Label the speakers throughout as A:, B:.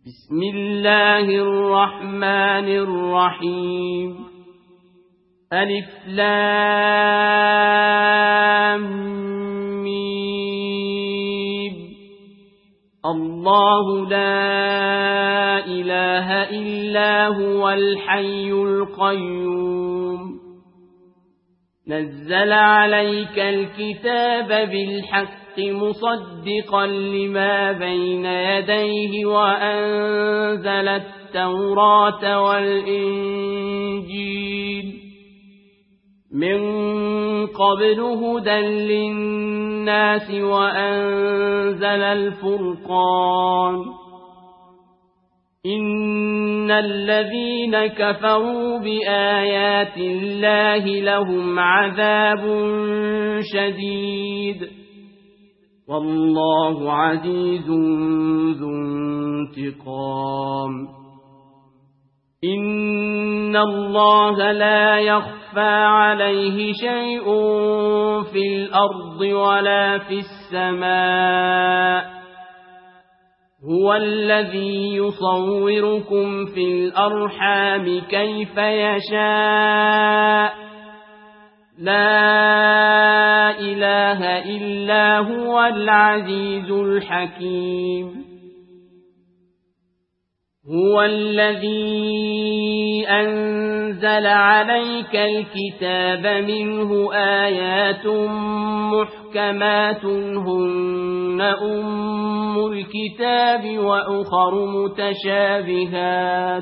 A: بسم الله الرحمن الرحيم ألف لام ميم الله لا إله إلا هو الحي القيوم نزل عليك الكتاب بالحق مصدقا لما بين يديه وأنزل التوراة والإنجيل من قبل هدى للناس وأنزل الفرقان إن الذين كفروا بآيات الله لهم عذاب شديد والله عزيز ذو انتقام إن الله لا يخفى عليه شيء في الأرض ولا في السماء هو الذي يصوركم في الأرحام كيف يشاء لا إله إلا هو العزيز الحكيم هو الذي أنزل عليك الكتاب منه آيات محكمات هن أم الكتاب وأخر متشابهات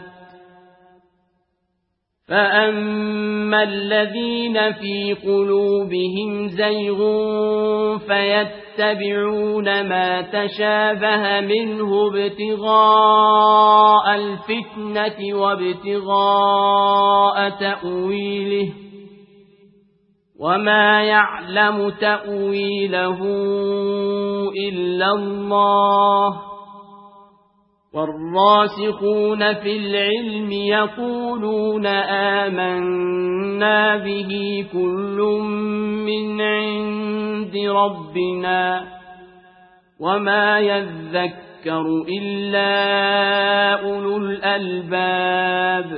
A: فأما الذين في قلوبهم زيغ فيتبعون ما تشابه منه ابتغاء الفتنة وابتغاء تأويله وما يعلم تأويله إلا الله والراسخون في العلم يقولون آمنا به كل من عند ربنا وما يذكر إلا أولو الألباب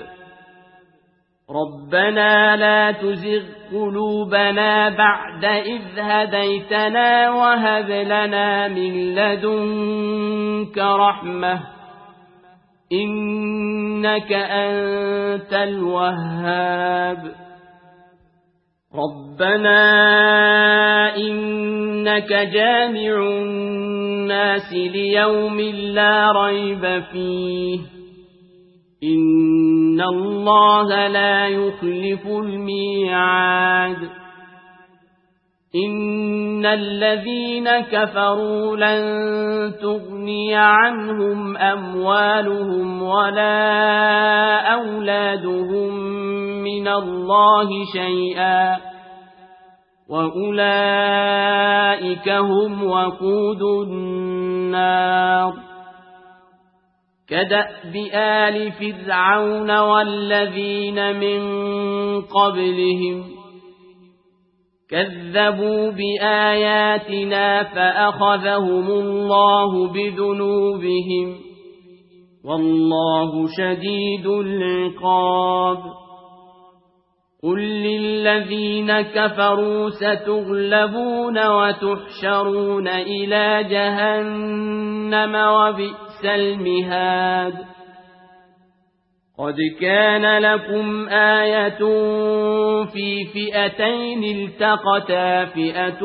A: ربنا لا تزغ قلوبنا بعد إذ هديتنا وهب لنا من لدنك رحمة إنك أنت الوهاب ربنا إنك جامع الناس ليوم لا ريب فيه إن الله لا يخلف الميعاد إن الذين كفروا لن تغني عنهم أموالهم ولا أولادهم من الله شيئا وأولئك هم وقود النار كدأب آل فرعون والذين من قبلهم كذبوا بآياتنا فأخذهم الله بذنوبهم والله شديد العقاب قل للذين كفروا ستغلبون وتحشرون إلى جهنم وبئس المهاد قد كان لكم آية في فئتين التقتا فئة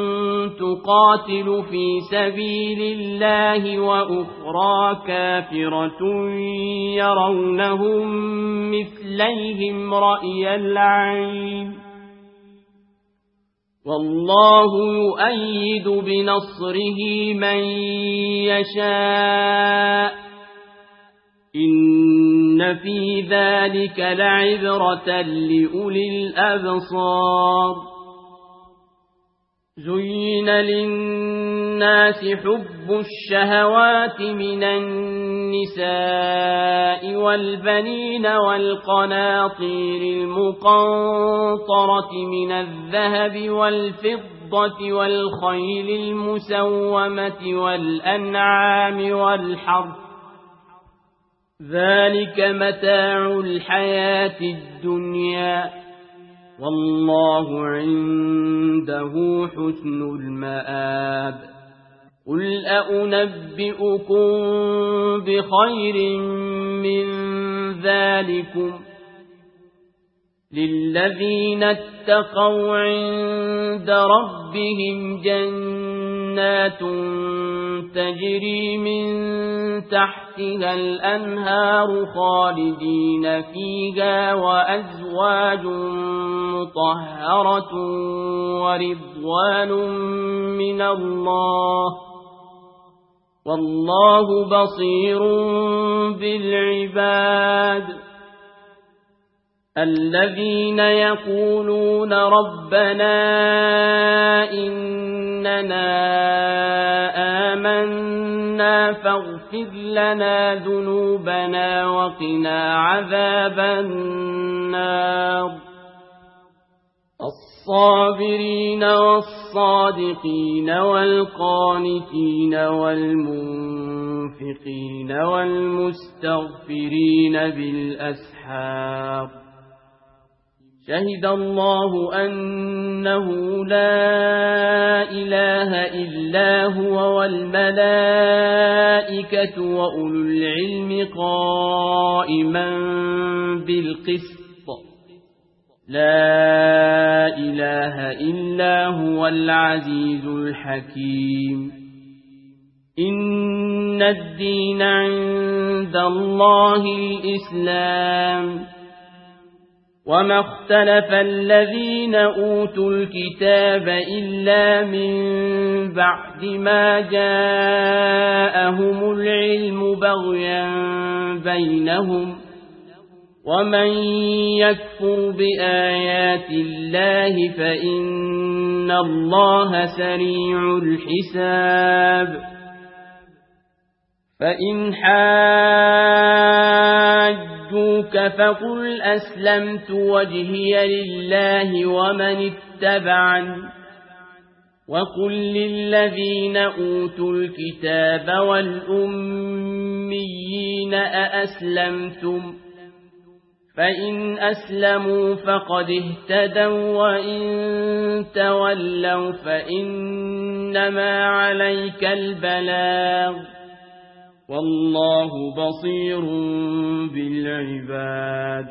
A: تقاتل في سبيل الله وأخرى كافرة يرونهم مثليهم رأي العين والله يؤيد بنصره من يشاء إن في ذلك لعبرة لأولي الأبصار زين للناس حب الشهوات من النساء والبنين والقناطير المقنطرة من الذهب والفضة والخيل المسومة والأنعام والحرث ذلك متاع الحياة الدنيا والله عنده حسن المآب قل أنبئكم بخير من ذلكم للذين اتقوا عند ربهم جنات تجري من تحتها الأنهار خالدين فيها وأزواج مطهرة ورضوان من الله والله بصير بالعباد الذين يقولون ربنا إننا آمنا فاغفر لنا ذنوبنا وقنا عذاب النار الصابرين والصادقين والقانتين والمنفقين والمستغفرين بالأسحار شهد الله أنه لا إله إلا هو والملائكة وأولو العلم قائما بالقسط لا إله إلا هو العزيز الحكيم إن الدين عند الله الإسلام وما اختلف الذين أوتوا الكتاب إلا من بعد ما جاءهم العلم بغيا بينهم ومن يكفر بآيات الله فإن الله سريع الحساب فإن حاجوك فقل أسلمت وجهي لله ومن اتبعني وقل للذين أوتوا الكتاب والأميين أأسلمتم فإن أسلموا فقد اهتدوا وإن تولوا فإنما عليك البلاغ والله بصير بالعباد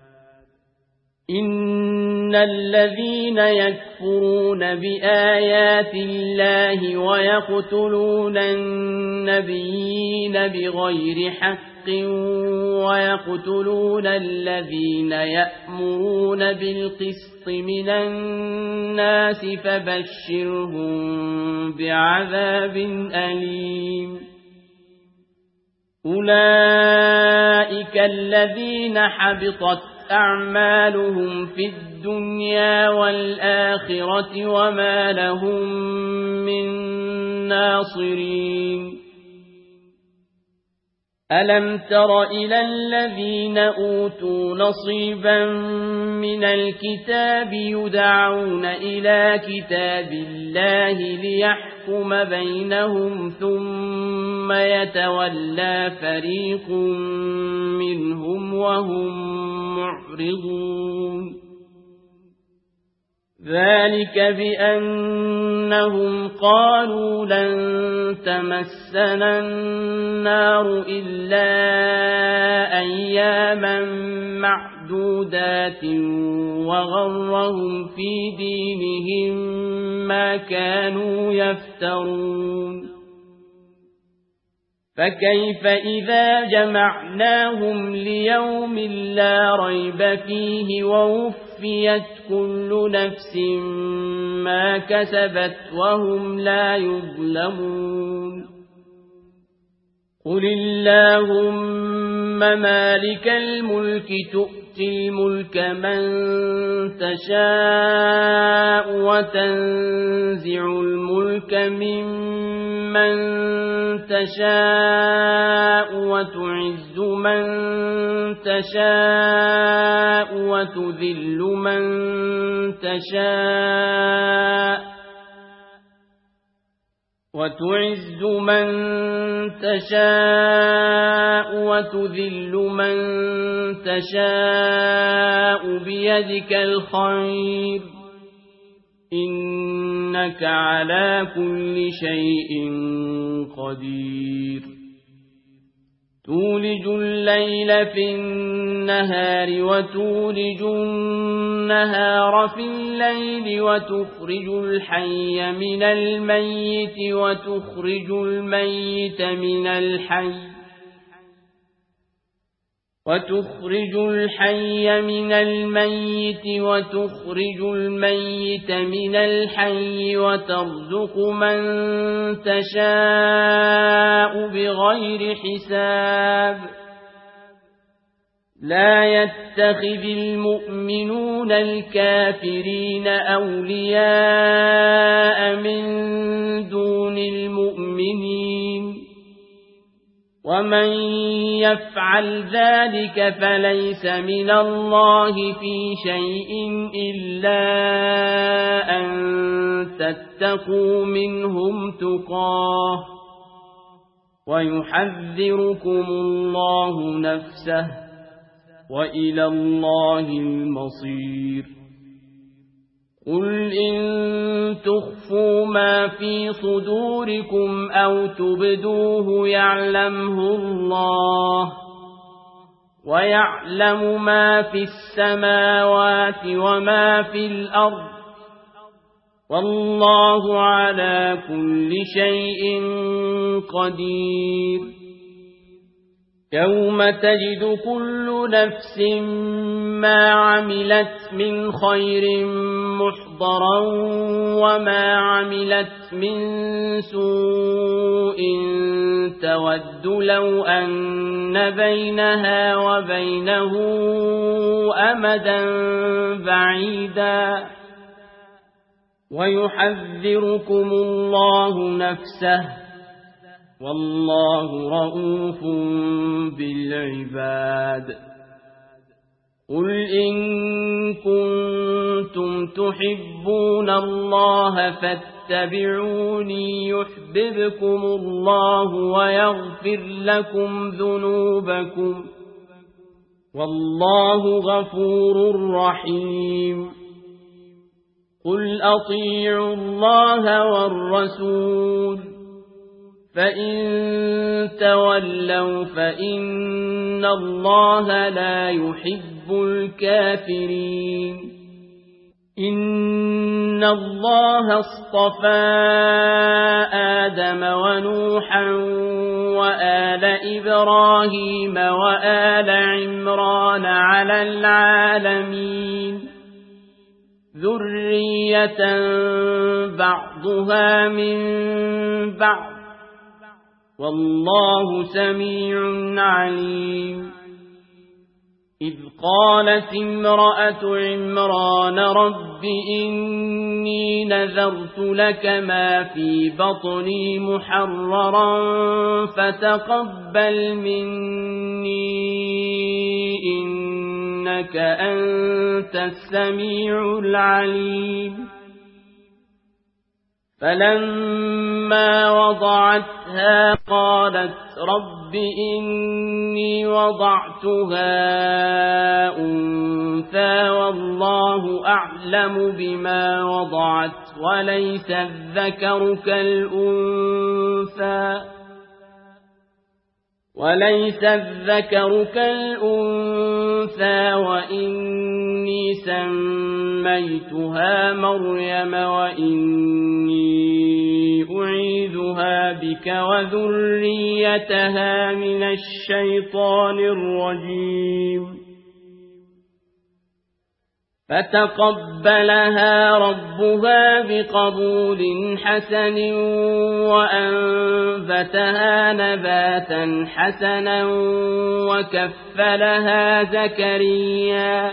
A: إن الذين يكفرون بآيات الله ويقتلون النبيين بغير حق ويقتلون الذين يأمرون بالقسط من الناس فبشرهم بعذاب أليم أولئك الذين حبطت أعمالهم في الدنيا والآخرة وما لهم من ناصرين ألم تر إلى الذين أوتوا نصيبا من الكتاب يدعون إلى كتاب الله ليحكم بينهم ثم يتولى فريق منهم وهم معرضون ذلك بأنهم قالوا لن تمسنا النار إلا أياما معدودات وغرهم في دينهم ما كانوا يفترون فكيف إذا جمعناهم ليوم لا ريب فيه ووفيت كل نفس ما كسبت وهم لا يظلمون قل اللهم مالك الملك تؤتي الملك من تشاء وتنزع الملك ممن تشاء وتعز من تشاء وتذل من تشاء وتعز من تشاء وتذل من تشاء بيدك الخير إنك على كل شيء قدير تولج الليل في النهار وتولج النهار في الليل وتخرج الحي من الميت وتخرج الميت من الحي وتخرج الميت من الحي وترزق من تشاء بغير حساب لا يتخذ المؤمنون الكافرين أولياء من دون المؤمنين ومن يفعل ذلك فليس من الله في شيء إلا أن تتقوا منهم تقاه ويحذركم الله نفسه وإلى الله المصير قل إن تخفوا ما في صدوركم أو تبدوه يعلمه الله ويعلم ما في السماوات وما في الأرض والله على كل شيء قدير يوم تجد كل نفس ما عملت من خير محضرا وما عملت من سوء تود لو أن بينها وبينه أمدا بعيدا ويحذركم الله نفسه والله رؤوف بالعباد قل إن كنتم تحبون الله فاتبعوني يحببكم الله ويغفر لكم ذنوبكم والله غفور رحيم قل أطيعوا الله والرسول فإن تولوا فإن الله لا يحب الكافرين إن الله اصطفى آدم ونوحا وآل إبراهيم وآل عمران على العالمين ذرية بعضها من بعض والله سميع عليم إذ قالت امرأة عمران رب إني نذرت لك ما في بطني محررا فتقبل مني إنك أنت السميع العليم فلما وضعتها قالت رب إني وضعتها أنثى والله أعلم بما وضعت وليس الذكر كالأنثى وإني سميتها مريم وإني أعيذها بك وذريتها من الشيطان الرجيم فتقبلها ربها بقبول حسن وأنبتها نباتا حسنا وكفلها زكريا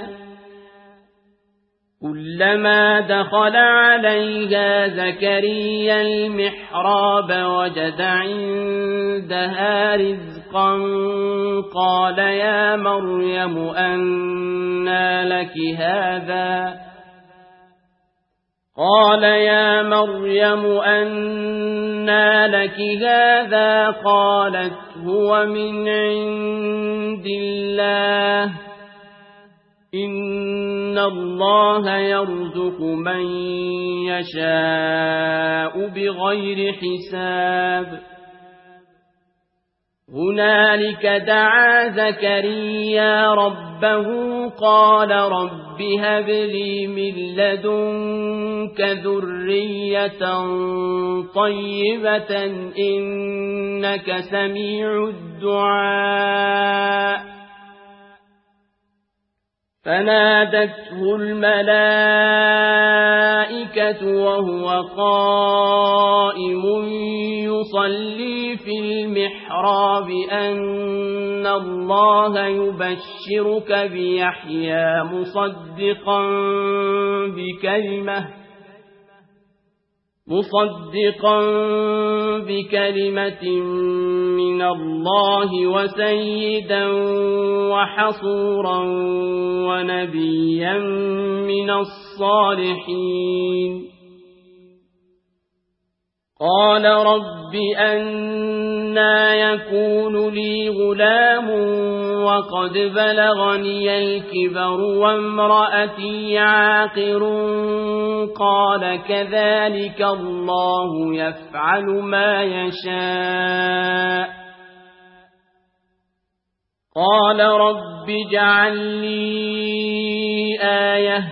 A: كلما دخل عليها زكريا المحراب وجد عندها رزقا قال يا مريم أنى لك هذا قال يا مريم أنى لك هذا قالت هو من عند الله إن الله يرزق من يشاء بغير حساب هنالك دعا زكريا ربه قال رب هب لي من لدنك ذرية طيبة إنك سميع الدعاء فنادته الملائكة وهو قائم يصلي في المحراب أن الله يبشرك بيحيى مصدقا بكلمة من الله وسيدا وحصورا ونبيا من الصالحين قال رب أنى يكون لي غلام وقد بلغني الكبر وامرأتي عاقر قال كذلك الله يفعل ما يشاء قال رب اجعل لي آية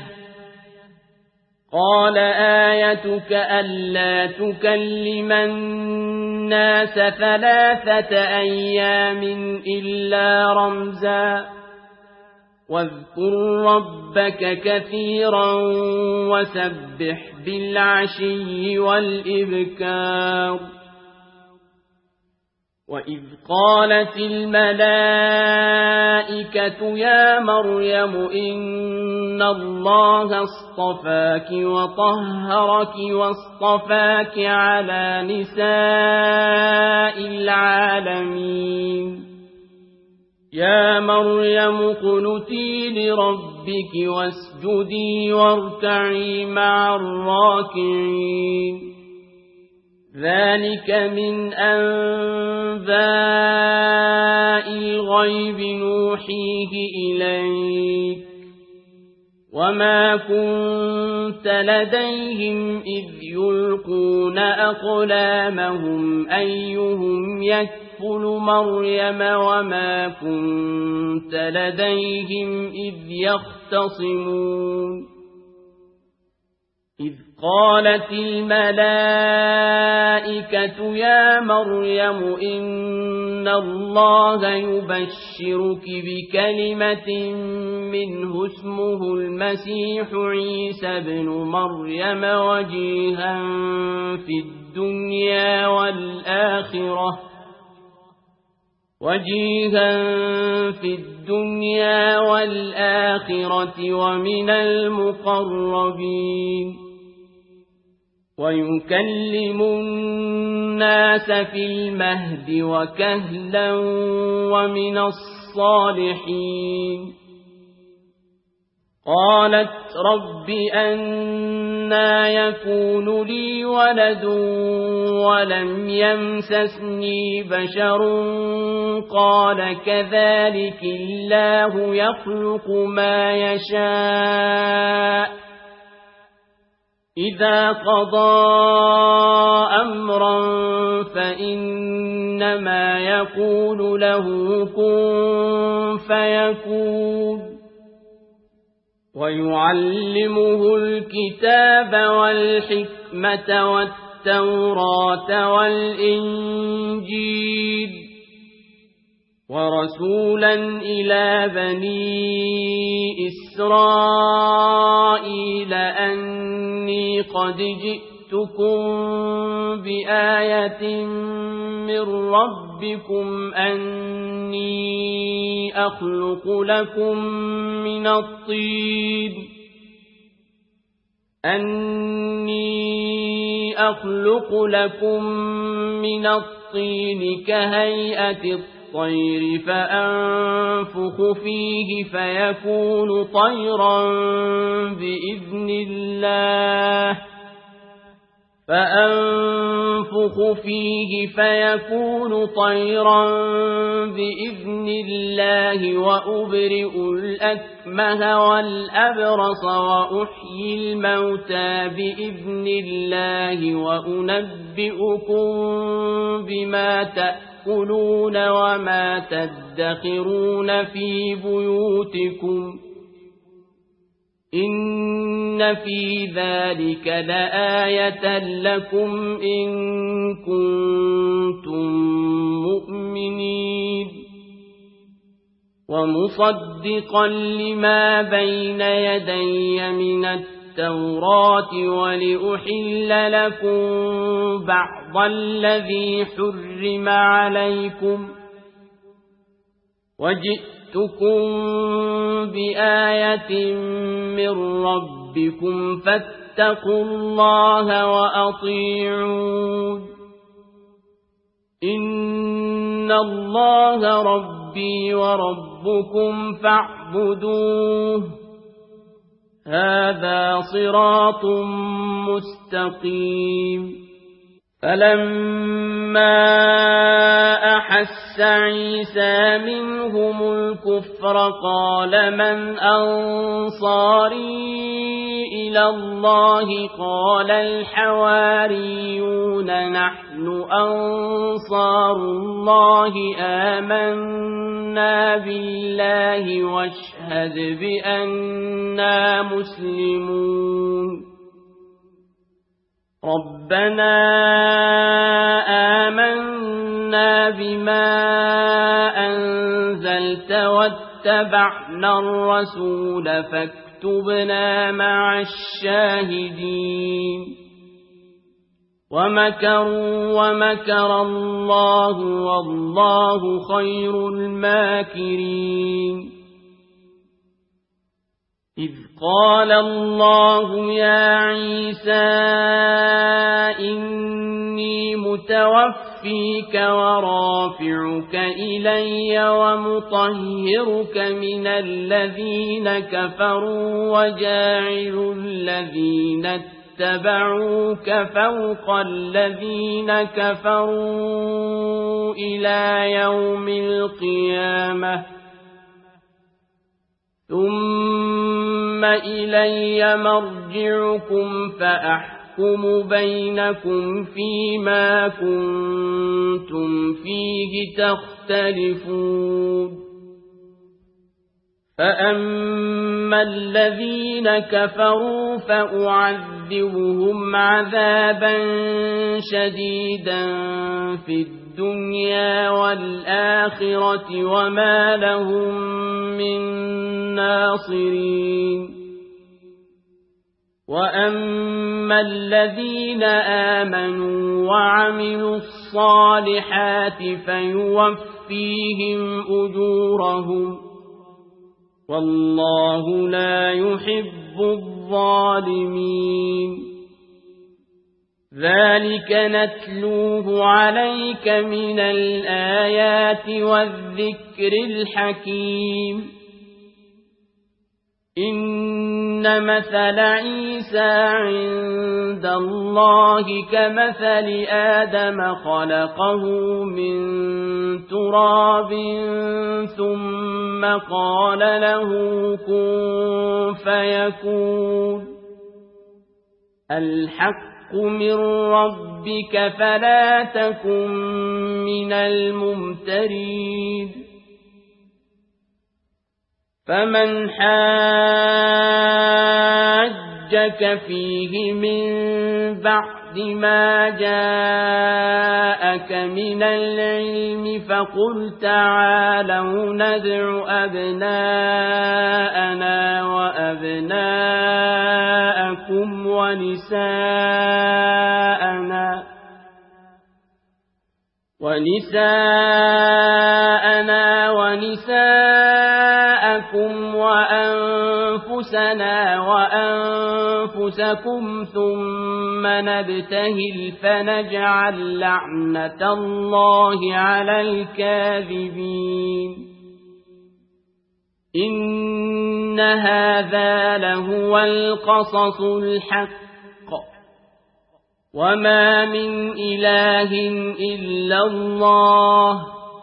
A: قال آيتك ألا تكلم الناس 3 أيام إلا رمزا واذكر ربك كثيرا وسبح بالعشي والإبكار وإذ قالت الملائكة يا مريم إن الله اصطفاك وطهرك واصطفاك على نساء العالمين يا مريم اقنتي لربك واسجدي واركعي مع الراكعين ذلك من أنباء الغيب نوحيه إليك وما كنت لديهم إذ يلقون أقلامهم أيهم يكفل مريم وما كنت لديهم إذ يختصمون إذ قالت الملائكة يا مريم إن الله يبشرك بكلمة منه اسمه المسيح عيسى بن مريم وجيها في الدنيا والآخرة ومن المقربين ويكلم الناس في المهد وكهلا ومن الصالحين قالت رب أنى يكون لي ولد ولم يمسسني بشر قال كذلك الله يخلق ما يشاء إذا قضى أمرا فإنما يقول له كن فيكون ويعلمه الكتاب والحكمة والتوراة والإنجيل ورسولا إلى بني إسرائيل أني قد جئتكم بآية من ربكم أني أخلق لكم من الطين كهيئة الطير فأنفخ فيه فيكون طيرا بإذن الله فأنفخ فيه فيكون طيرا بإذن الله وأبرئ الأكمه والأبرص وأحيي الموتى بإذن الله وأنبئكم بما تأكلون وما تدخرون في بيوتكم إن في ذلك لآية لكم إن كنتم مؤمنين ومصدقا لما بين يدي من التوراة ولأحل لكم بعض الذي حرم عليكم وجئتكم بآية من ربكم فاتقوا الله وأطيعون إن الله ربي وربكم فاعبدوه هذا صراط مستقيم فلما أحس عيسى منهم الكفر قال من أنصاري إلى الله قال الحواريون نحن أنصار الله آمنا بالله واشهد بأننا مسلمون ربنا آمنا بما أنزلت واتبعنا الرسول فاكتبنا مع الشاهدين ومكروا ومكر الله والله خير الماكرين إذ قال الله يا عيسى إني متوفيك ورافعك إلي ومطهرك من الذين كفروا وجاعل الذين اتبعوك فوق الذين كفروا إلى يوم القيامة ثم إلي مرجعكم فأحكم بينكم فيما كنتم فيه تختلفون فأما الذين كفروا فأعذبهم عذابا شديدا في الدنيا والآخرة وما لهم من ناصرين وأما الذين آمنوا وعملوا الصالحات فيوفيهم أجورهم والله لا يحب الظالمين ذلك نتلوه عليك من الآيات والذكر الحكيم إن مثل عيسى عند الله كمثل آدم خلقه من تراب ثم قال له كن فيكون الحق من ربك فلا تكن من الممترين فمن حاجك فيه من بعد ما جاءك من العلم فقل تعالوا ندع أبناءنا وأبناءكم ونساءنا ونساءكم وأنفسنا وأنفسكم ثم نبتهل فنجعل لعنة الله على الكاذبين إن هذا لهو القصص الحق وما من إله إلا الله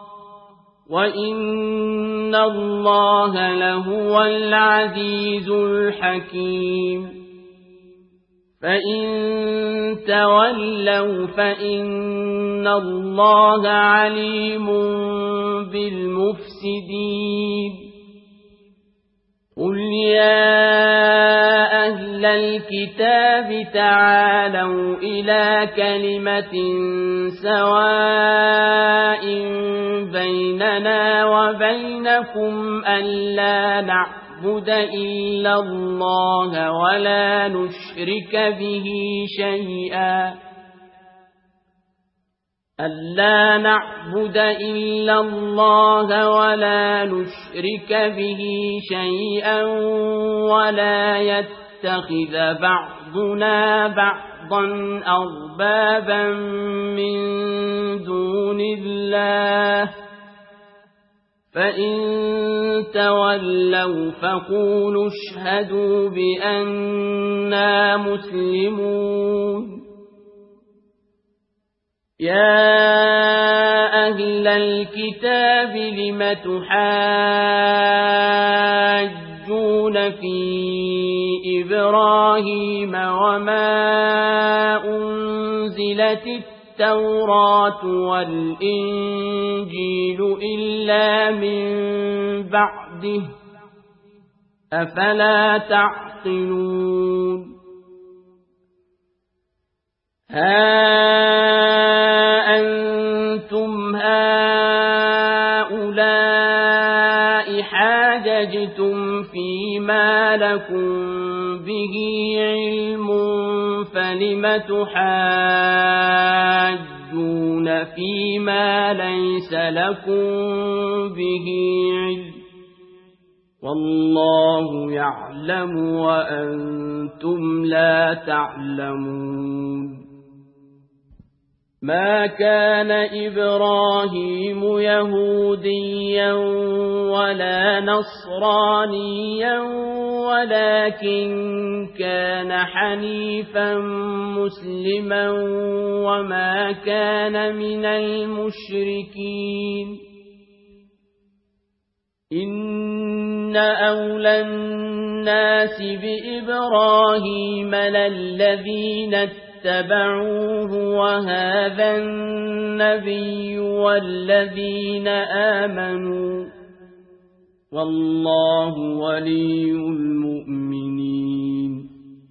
A: وإن الله لهو العزيز الحكيم فإن تولوا فإن الله عليم بالمفسدين قل يا أهل الكتاب تعالوا إلى كلمة سواء بيننا وبينكم ألا نعبد إلا الله ولا نشرك به شيئا ولا يتخذ بعضنا بعضا أربابا من دون الله فإن تولوا فقولوا اشهدوا بأننا مسلمون يا أهل الكتاب لم تحاجون في إبراهيم وما أنزلت التوراة والإنجيل إلا من بعده أفلا تعقلون أنتم هؤلاء حاججتم فيما لكم به علم فلم تحاجون فيما ليس لكم به علم والله يعلم وأنتم لا تعلمون ما كان إبراهيم يهوديا ولا نصرانيا ولكن كان حنيفا مسلما وما كان من المشركين إن أولى الناس بإبراهيم للذين اتبعوه وهذا النبي والذين آمنوا والله ولي المؤمنين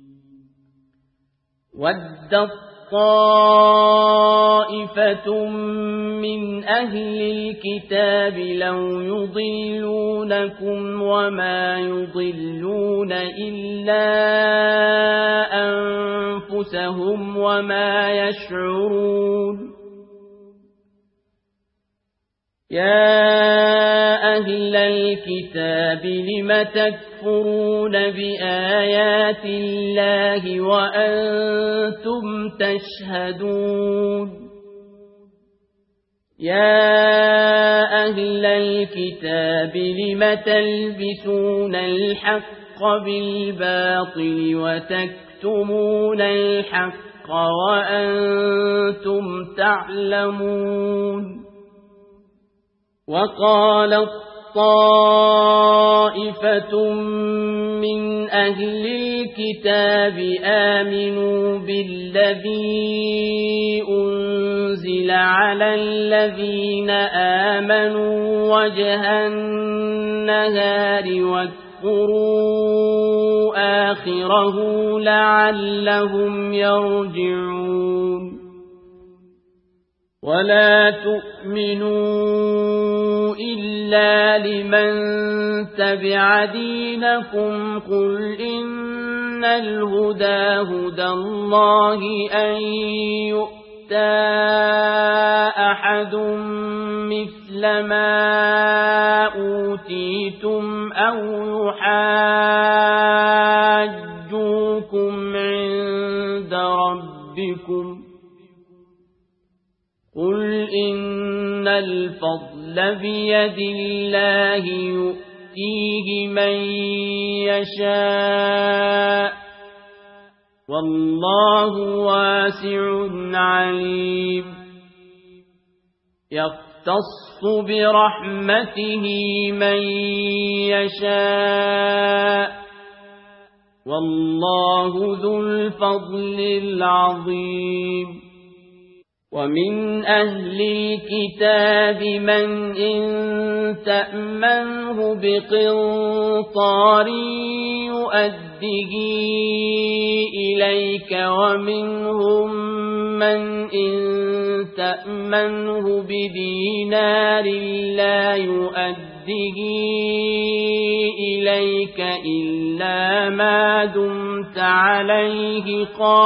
A: ودت طائفة من أهل الكتاب لو يضلونكم وما يضلون إلا أنفسهم وما يشعرون يا أهل الكتاب لم تكفرون بآيات الله وأنتم تشهدون يا أهل الكتاب لم تلبسون الحق بالباطل وتكتمون الحق وأنتم تعلمون وقالت طائفة من أهل الكتاب آمنوا بالذي أنزل على الذين آمنوا وجه النهار واكفروا آخره لعلهم يرجعون ولا تؤمنوا إلا لمن تبع دينكم قل إن الهدى هدى الله أن يؤتى أحد مثل ما أوتيتم أو يحاجوكم عند ربكم قل إن الفضل بيد الله يؤتيه من يشاء والله واسع عليم يختص برحمته من يشاء والله ذو الفضل العظيم ومن أهل الكتاب من إن تأمنه بقنطار يؤده إليك ومنهم من إن تأمنه بدينار لا يؤده إليك إلا ما دمت عليه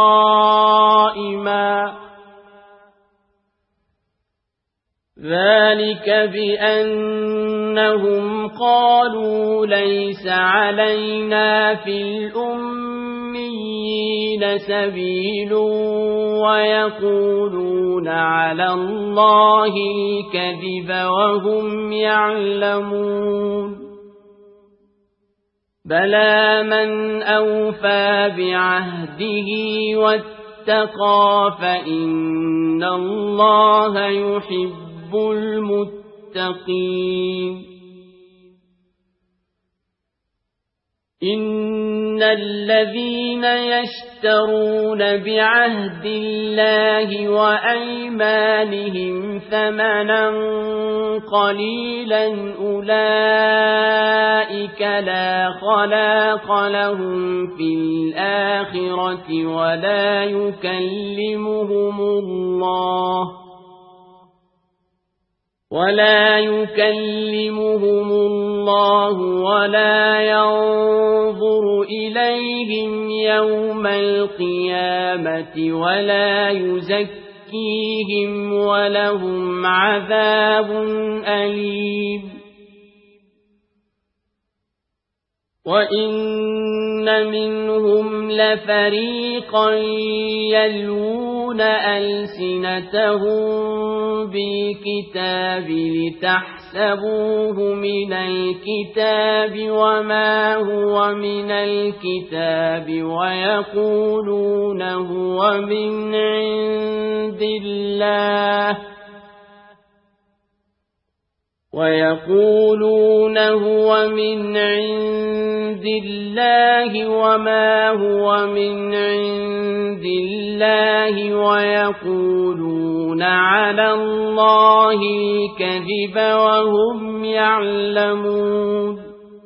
A: قائما ذلك بأنهم قالوا ليس علينا في الأميين سبيل ويقولون على الله الكذب وهم يعلمون بلى من أوفى بعهده واتقى فإن الله يحب المتقين إن الذين يشترون بعهد الله وأيمانهم ثمنا قليلا أولئك لا خلاق لهم في الآخرة ولا يكلمهم الله ولا ينظر إليهم يوم القيامة ولا يزكيهم ولهم عذاب أليم وإن منهم لفريقا يلوون ألسنتهم بالكتاب لتحسبوه من الكتاب وما هو من الكتاب ويقولون هو من عند الله وما هو من عند الله ويقولون على الله الكذب وهم يعلمون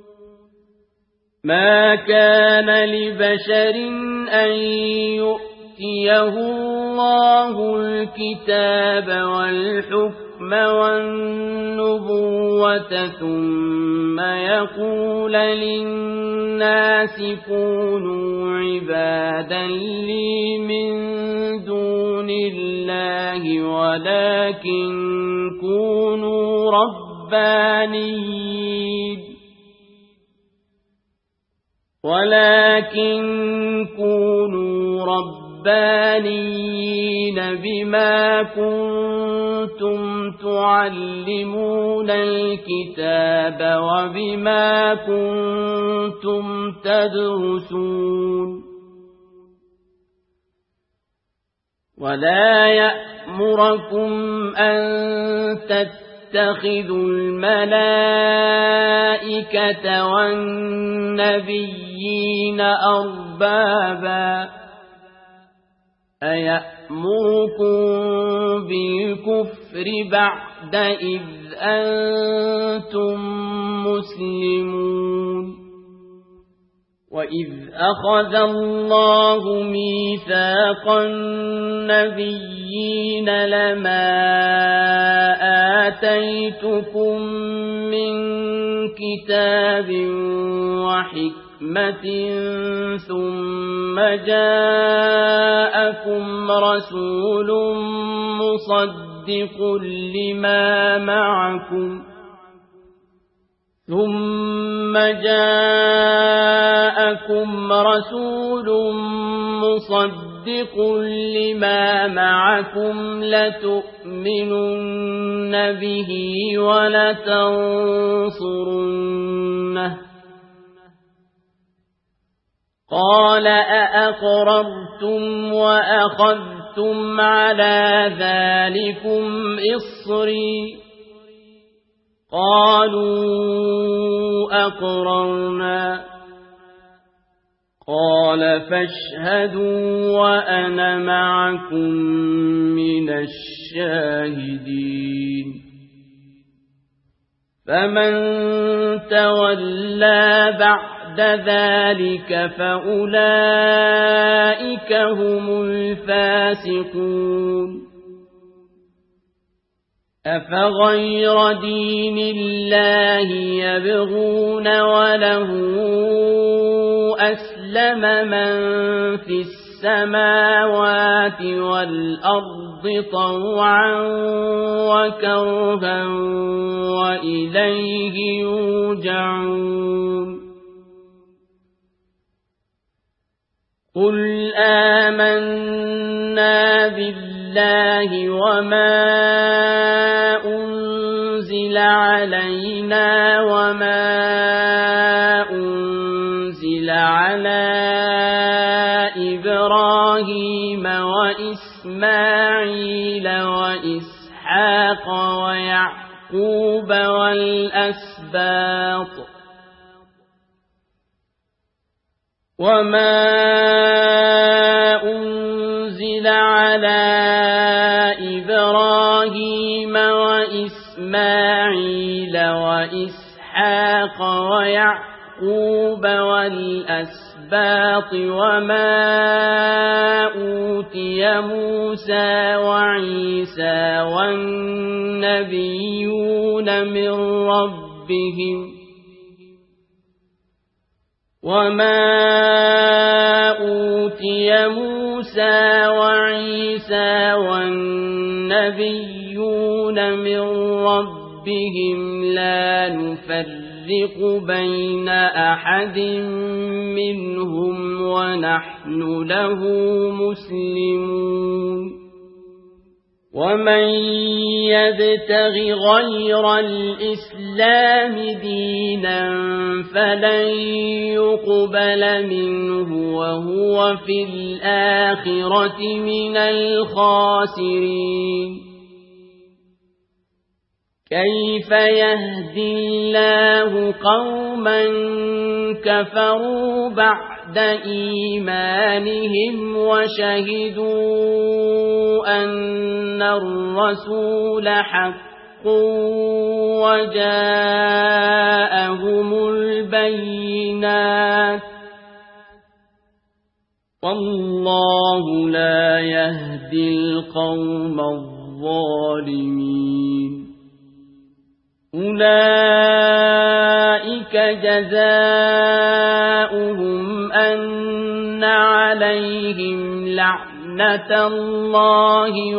A: ما كان لبشر أن يؤتيه الله الكتاب والحكم والنبوة ثم يقول للناس كونوا عبادا لي من دون الله ولكن كونوا ربانيين بما كنتم تعلمون الكتاب وبما كنتم تدرسون ولا يأمركم أن تتخذوا الملائكة والنبيين أربابا أيأمركم بالكفر بعد إذ أنتم مسلمون وإذ أخذ الله ميثاق النبيين لما آتيتكم من كتاب وحكمة ثم جاءكم رسول مصدق لما معكم لتؤمنن به ولتنصرنه قال أأقررتم وأخذتم على ذلكم إصري قالوا أقررنا قال فاشهدوا وأنا معكم من الشاهدين فمن تولى بعد ذلك فأولئك هم الفاسقون أفغير دين الله يبغون وله أسلم من في السماوات والأرض طوعا وكرها وإليه يرجعون قل آمنا بالله وما أنزل علينا وما أنزل على إبراهيم وإسماعيل وإسحاق ويعقوب والأسباط وما أنزل على إبراهيم وإسماعيل وإسحاق ويعقوب والأسباط وما أوتي موسى وعيسى والنبيون من ربهم وما أوتي موسى وعيسى والنبيون من ربهم لا نفرق بين أحد منهم ونحن له مسلمون ومن يبتغ غير الإسلام دينا فلن يقبل منه وهو في الآخرة من الخاسرين كيف يهدي الله قوما كفروا بعد إيمانهم وشهدوا أن الرسول حق وجاءهم البينات والله لا يهدي القوم الظالمين أولئك جزاؤهم أن عليهم لعنة الله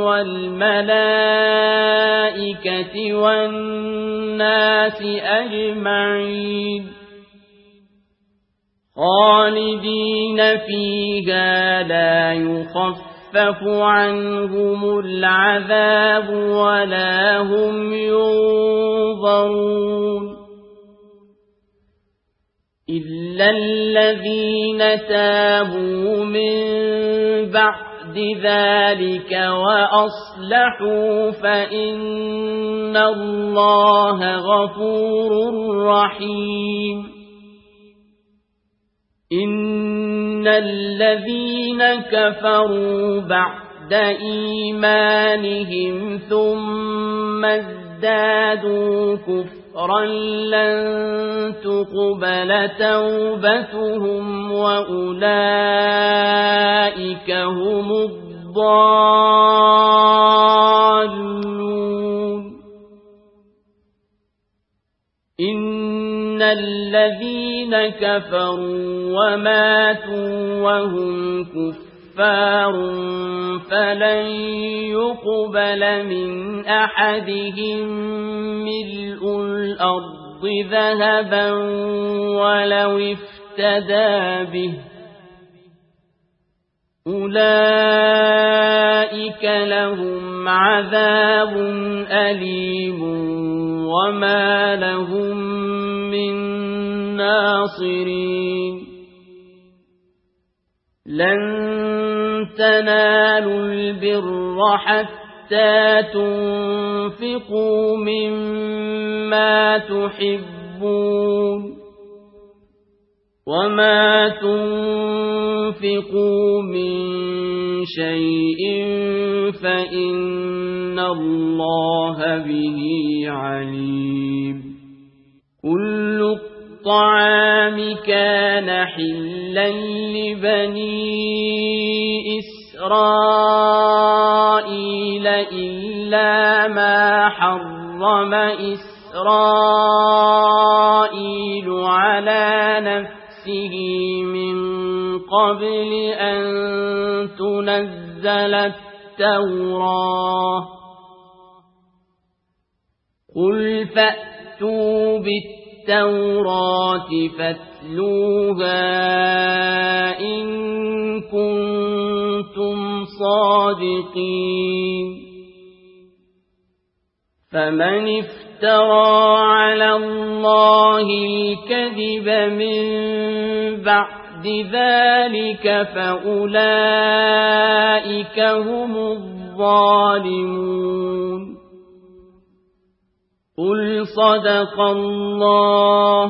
A: والملائكة والناس أجمعين خالدين فيها لا يخفف عنهم العذاب ولا هم ينظرون إلا الذين تابوا من بعد ذلك وأصلحوا فإن الله غفور رحيم إن الذين كفروا بعد إيمانهم ثم ازدادوا كفرا لن تقبل توبتهم وأولئك هم الضالون إن الذين كفروا وماتوا وهم كفار فلن يقبل من أحدهم ملء الأرض ذهبا ولو افتدى به أولئك لهم عذاب أليم وما لهم من ناصرين لن تنالوا البر حتى تنفقوا مما تحبون وما تنفقوا من شيء فإن الله به عليم كل الطعام كان حلا لبني إسرائيل إلا ما حرم إسرائيل على نفسه من قبل أن تنزل التوراة قل فأتوا بالتوراة فاتلوها إن كنتم صادقين فمن افترى على الله الكذب من بعد ذلك فأولئك هم الظالمون قل صدق الله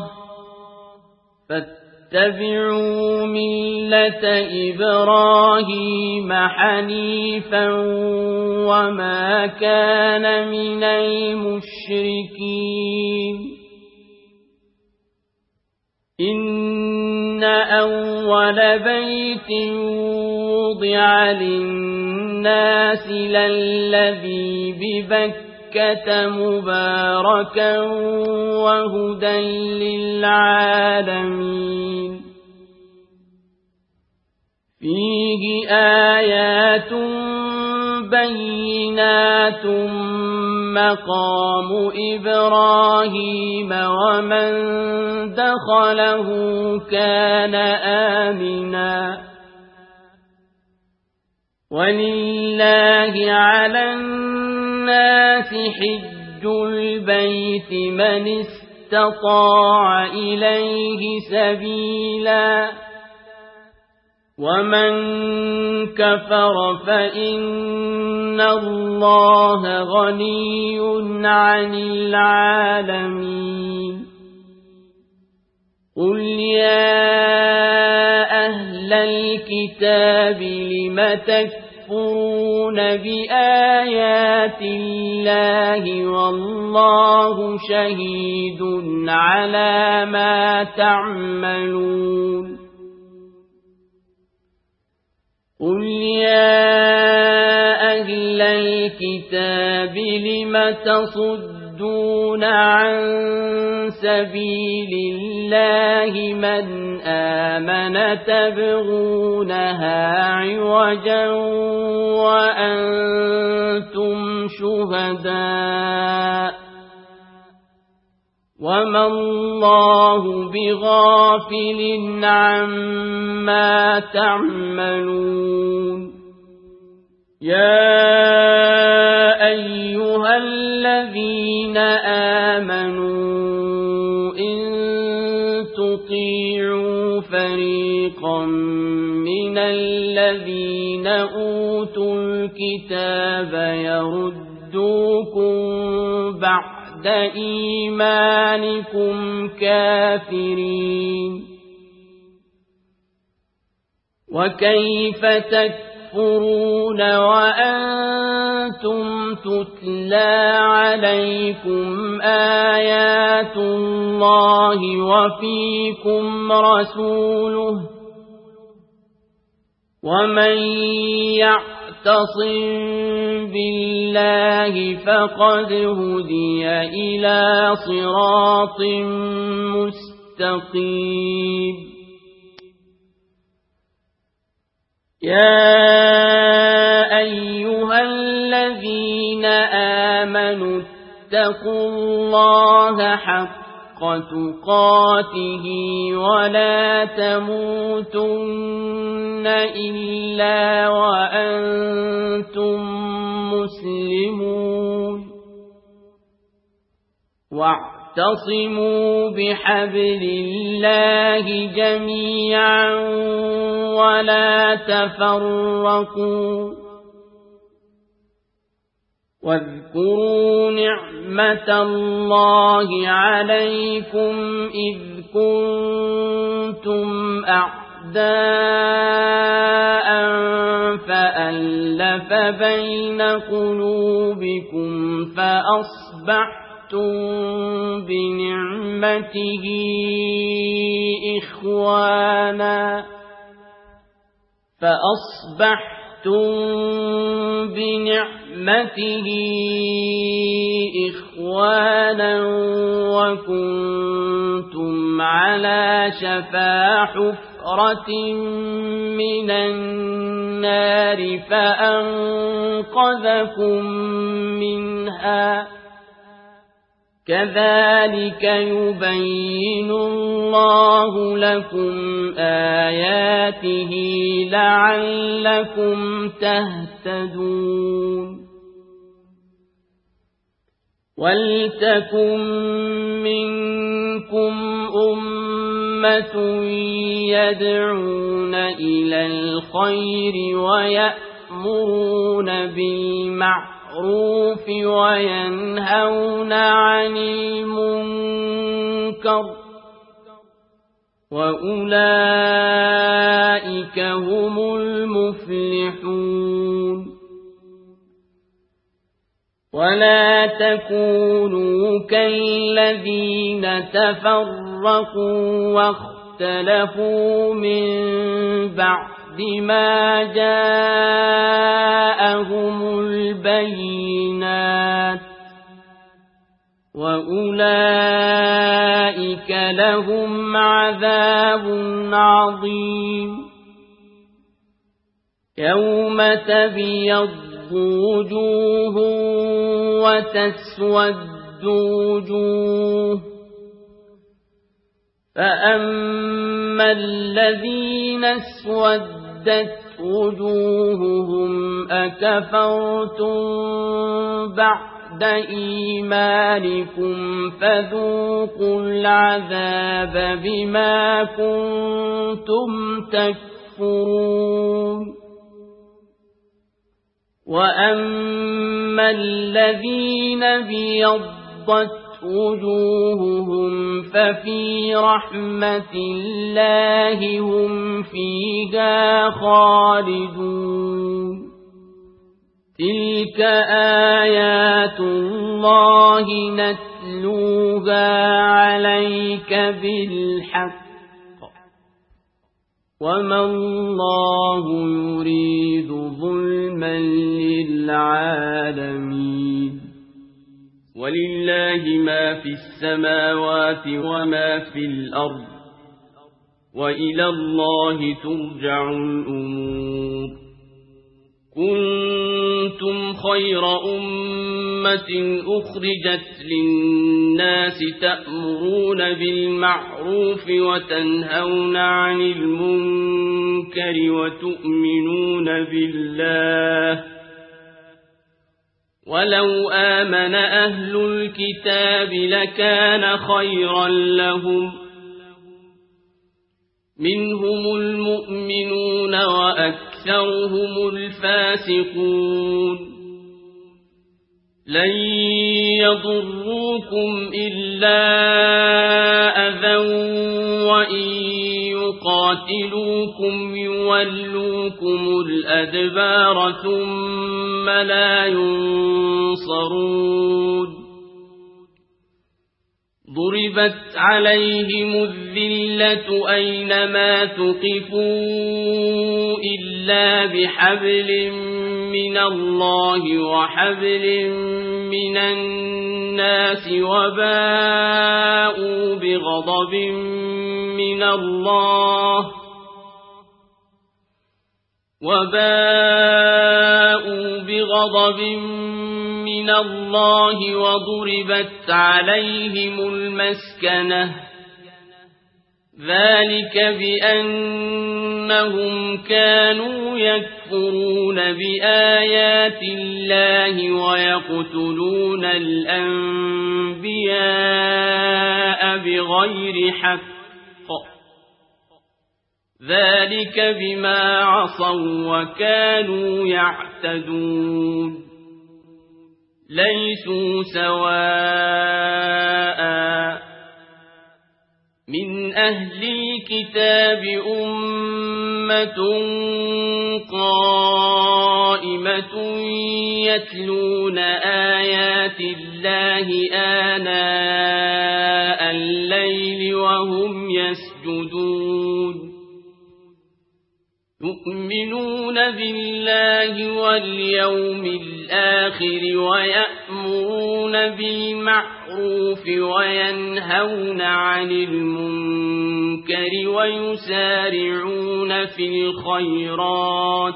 A: فاتبعوا ملة إبراهيم حنيفا وما كان من المشركين إن أول بيت وضع للناس للذي ببكة مباركا وهدى للعالمين فيه آيات بينات مقام إبراهيم ومن دخله كان آمنا ولله على الناس حج البيت من استطاع إليه سبيلا ومن كفر فإن الله غني عن العالمين قل يا أهل الكتاب لم تكفرون بآيات الله والله شهيد على ما تعملون قل يا أهل الكتاب لم تصدون عن سبيل الله من آمن تبغونها عوجا وأنتم شهداء وما الله بغافل عما تعملون يا أيها الذين آمنوا إن تطيعوا فريقا من الذين أوتوا الكتاب يردوكم بعد إيمانكم كافرين وكيف تكفرون وأنتم تتلى عليكم آيات الله وفيكم رسوله ومن يعتصم بالله فقد هدي إلى صراط مستقيم يا أيها الذين آمنوا اتقوا الله حق تقاته ولا تموتن إلا وأنتم مسلمون واعتصموا بحبل الله جميعا ولا تفرقوا واذكروا نعمة الله عليكم إذ كنتم أعداء فألف بين قلوبكم فأصبحتم بنعمته إخوانا وكنتم على شفا حفرة من النار فأنقذكم منها كذلك يبين الله لكم آياته لعلكم تهتدون ولتكن منكم أمة يدعون إلى الخير ويأمرون بالمعروف وينهون عن المنكر وأولئك هم المفلحون ولا تكونوا كالذين تفرقوا واختلفوا من بعد ما جاءهم البينات وأولئك لهم عذاب عظيم يوم تبيض وجوه وتسود وجوه فأما الذين اسودت وجوههم أكفرتم بعد إيمانكم فذوقوا العذاب بما كنتم تكفرون وأما الذين ابيضت وجوههم ففي رحمة الله هم فيها خالدون تلك آيات الله نتلوها عليك بالحق وما الله يريد ظلما للعالمين ولله ما في السماوات وما في الأرض وإلى الله ترجع الأمور كنتم خير أمة أخرجت للناس تأمرون بالمعروف وتنهون عن المنكر وتؤمنون بالله ولو آمن أهل الكتاب لكان خيرا لهم منهم المؤمنون وأكثرهم الفاسقون لن يضروكم إلا أذى وإن يقاتلوكم يولوكم الأدبار ثم لا ينصرون ضربت عليهم الذلة أينما ثقفوا إلا بحبل من الله وحبل من الناس وباءوا بغضب من الله وضربت عليهم المسكنة ذلك بأنهم كانوا يكفرون بآيات الله ويقتلون الأنبياء بغير حق ذلك بما عصوا وكانوا يعتدون ليسوا سواء من أهل الكتاب أمة قائمة يتلون آيات الله آناء الليل وهم يسجدون يؤمنون بالله واليوم الآخر ويأمرون بالمعروف وينهون عن المنكر ويسارعون في الخيرات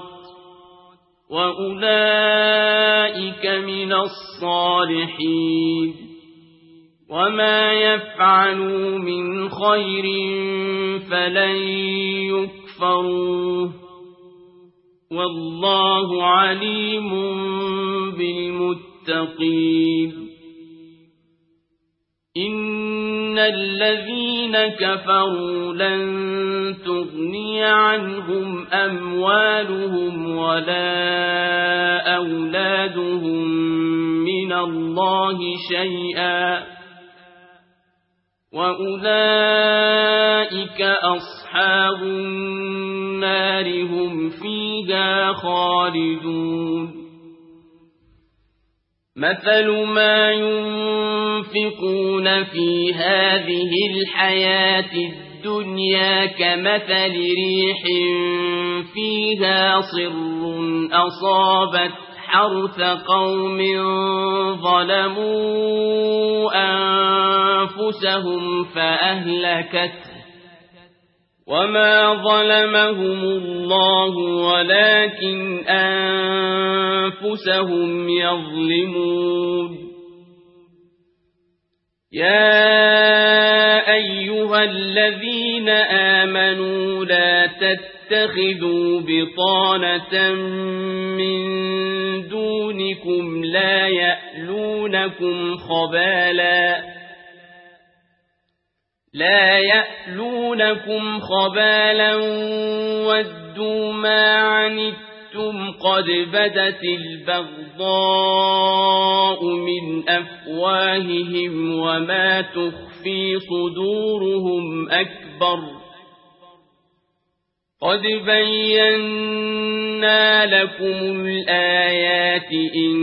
A: وأولئك من الصالحين وما يفعلوا من خير فلن يكفروه والله عليم بالمتقين إن الذين كفروا لن تغني عنهم أموالهم ولا أولادهم من الله شيئا وأولئك أصحاب النار هم فيها خالدون مثل ما ينفقون في هذه الحياة الدنيا كمثل ريح فيها صر أصابت حرث قوم ظلموا أنفسهم فأهلكته وما ظلمهم الله ولكن أنفسهم يظلمون يا أيها الذين آمنوا لا تتخذوا بطانة من دونكم لا يألونكم خبالا ودوا ما عنتم قد بدت البغضاء من أفواههم وما تخفي صدورهم أكبر قد بينا لكم الآيات إن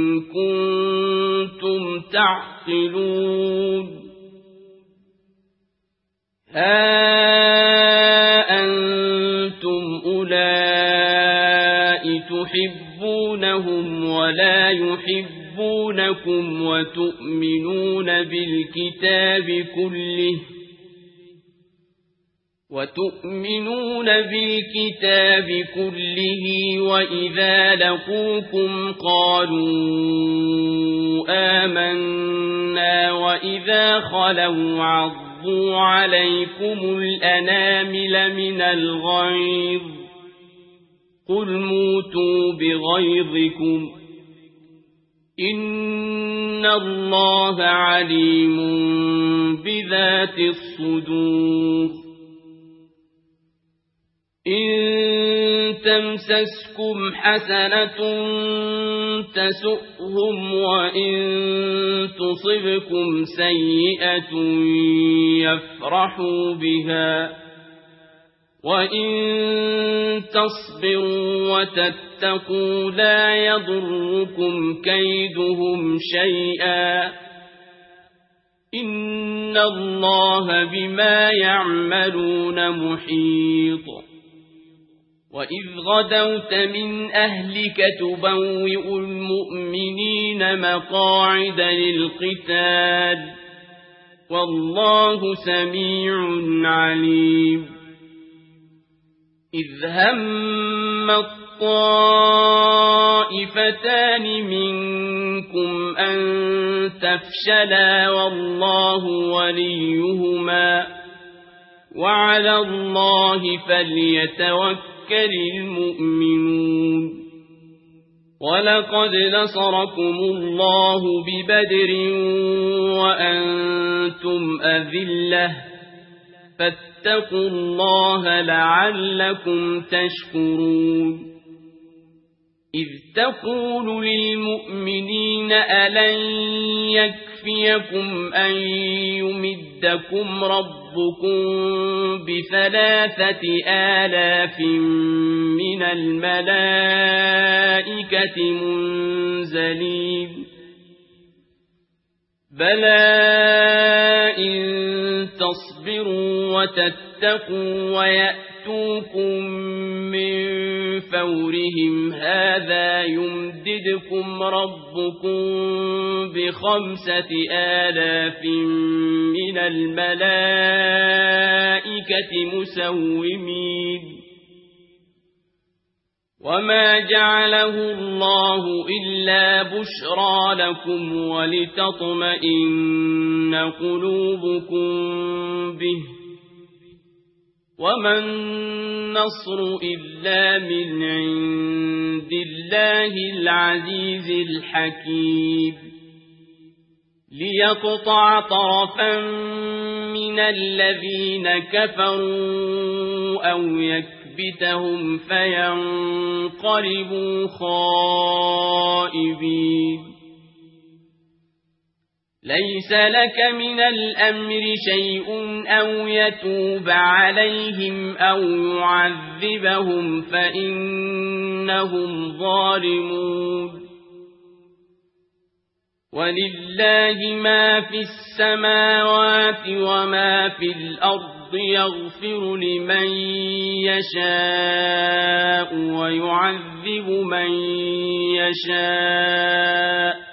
A: كنتم تعقلون ها أنتم أولئك تحبونهم ولا يحبونكم وتؤمنون بالكتاب كله وإذا لقوكم قالوا آمنا وإذا خلوا عضوا عليكم الأنامل من الغيظ قل موتوا بغيظكم إن الله عليم بذات الصدور إن تمسسكم حسنة تسؤهم وإن تصبكم سيئة يفرحوا بها وإن تصبروا وتتقوا لا يضركم كيدهم شيئا إن الله بما يعملون محيط وإذ غدوت من أهلك تبوئ المؤمنين مقاعد للقتال والله سميع عليم إذ هم الطائفتان منكم أن تفشلا والله وليهما وعلى الله فليتوكل المؤمنون ولقد نصركم الله ببدر وأنتم أذلة فاتقوا الله لعلكم تشكرون إذ تقول للمؤمنين ألن يكفيكم أن يمدكم ربكم ب3,000 من الملائكة منزلين بلى إن تصبروا وتتقوا ويأتوكم من فورهم هذا يمددكم ربكم ب5,000 من الملائكة مسومين وما جعله الله إلا بشرى لكم ولتطمئن قلوبكم به وما النصر إلا من عند الله العزيز الحكيم ليقطع طرفا من الذين كفروا أو يكبتهم فينقلبوا خائبين ليس لك من الأمر شيء أو يتوب عليهم أو يعذبهم فإنهم ظالمون ولله ما في السماوات وما في الأرض يغفر لمن يشاء ويعذب من يشاء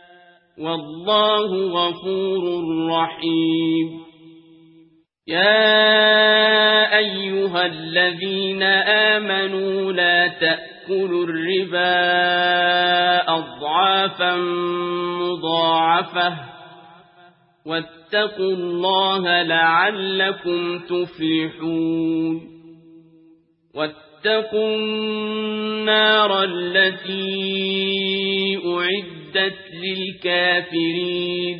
A: والله غفور رحيم يا أيها الذين آمنوا لا تأكلوا الربا أضعافا مضاعفة واتقوا الله لعلكم تفلحون واتقوا النار التي أعدت للكافرين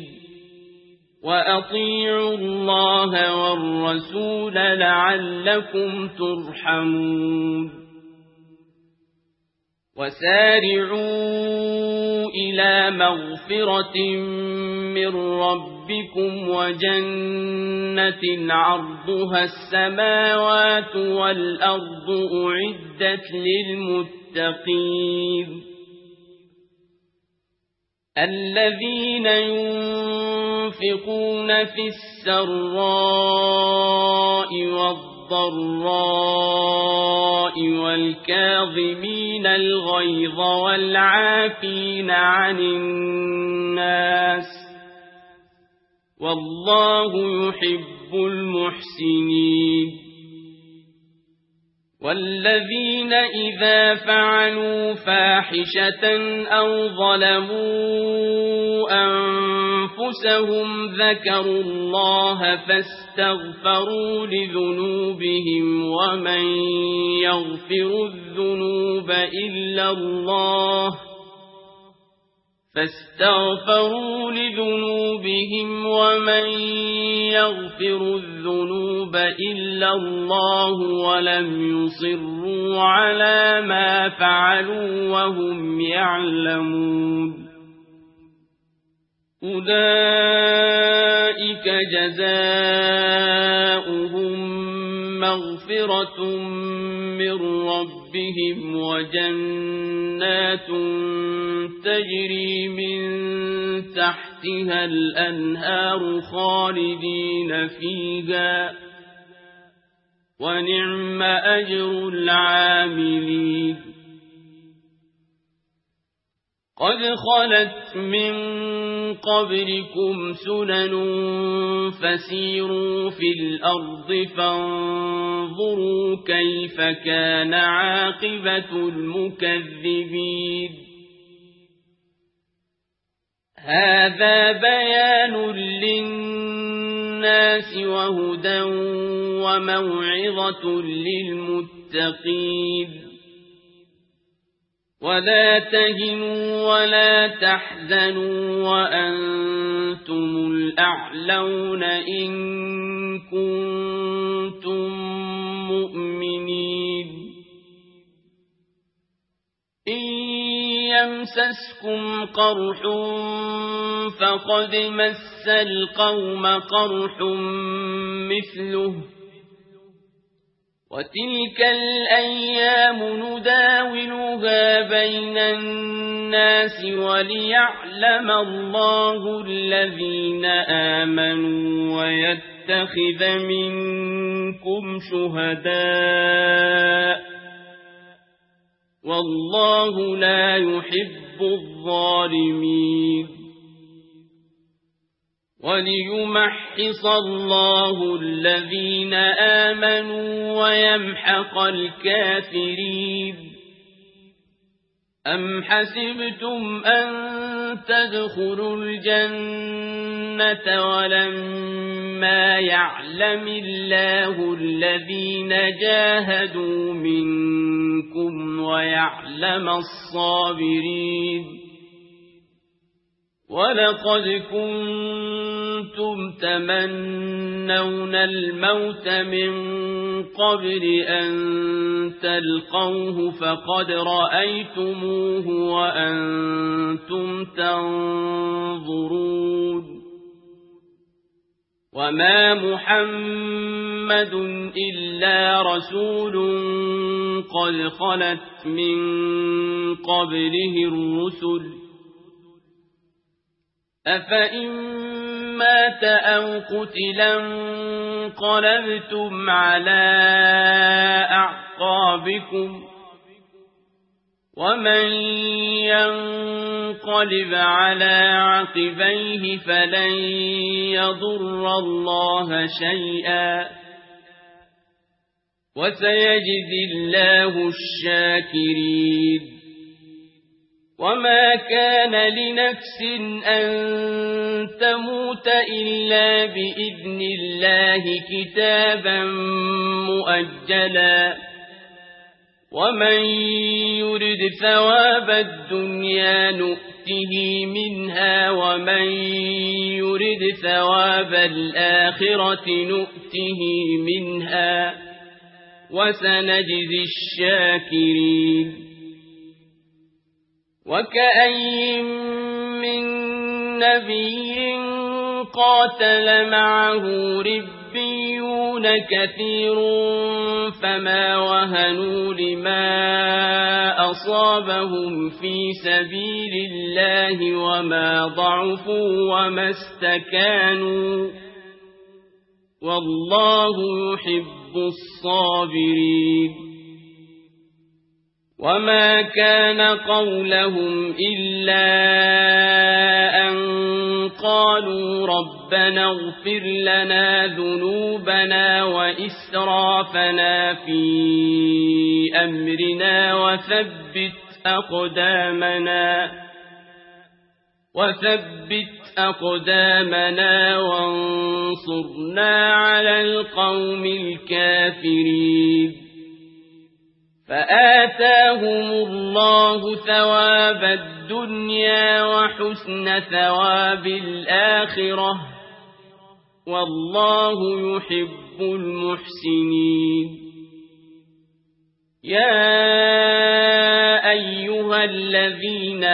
A: وأطيعوا الله والرسول لعلكم ترحمون وسارعوا إلى مغفرة من ربكم وجنة عرضها السماوات والأرض أعدت للمتقين الذين ينفقون في السراء والضراء والكاظمين الغيظ والعافين عن الناس والله يحب المحسنين والذين إذا فعلوا فاحشة أو ظلموا أنفسهم ذكروا الله فاستغفروا لذنوبهم ومن يغفر الذنوب إلا الله فاستغفروا لذنوبهم ومن يغفر الذنوب إلا الله ولم يصروا على ما فعلوا وهم يعلمون أولئك جزاؤهم مغفرة من ربهم وجنات تجري من تحتها الأنهار خالدين فيها ونعم أجر العاملين قد خلت من قبلكم سنن فسيروا في الأرض فانظروا كيف كان عاقبة المكذبين هذا بيان للناس للناس وهدى وموعظة للمتقين ولا تهنوا ولا تحزنوا وأنتم الأعلون إن كنتم مؤمنين إن يمسسكم قرح فقد مس القوم قرح مثله وتلك الأيام نداولها بين الناس وليعلم الله الذين آمنوا ويتخذ منكم شهداء والله لا يحب الظالمين وليمحص الله الذين آمنوا ويمحق الكافرين أم حسبتم أن تدخلوا الجنة ولما يعلم الله الذين جاهدوا منكم ويعلم الصابرين ولقد كنتم تمنون الموت من قبل أن تلقوه فقد رأيتموه وأنتم تنظرون وما محمد إلا رسول قد خلت من قبله الرسل أفإن مات أو قتلا انقلبتم على أعقابكم ومن ينقلب على عقبيه فلن يضر الله شيئا وسيجزي الله الشاكرين وما كان لنفس أن تموت إلا بإذن الله كتابا مؤجلا ومن يرد ثواب الدنيا نؤته منها ومن يرد ثواب الآخرة نؤته منها وسنجزي الشاكرين وكأي من نبي قاتل معه ربيون كثير فما وهنوا لما أصابهم في سبيل الله وما ضعفوا وما استكانوا والله يحب الصابرين وما كان قولهم إلا أن قالوا ربنا اغفر لنا ذنوبنا وإسرافنا في أمرنا وثبت أقدامنا وانصرنا على القوم الكافرين فآتاهم الله ثواب الدنيا وحسن ثواب الآخرة والله يحب المحسنين يا أيها الذين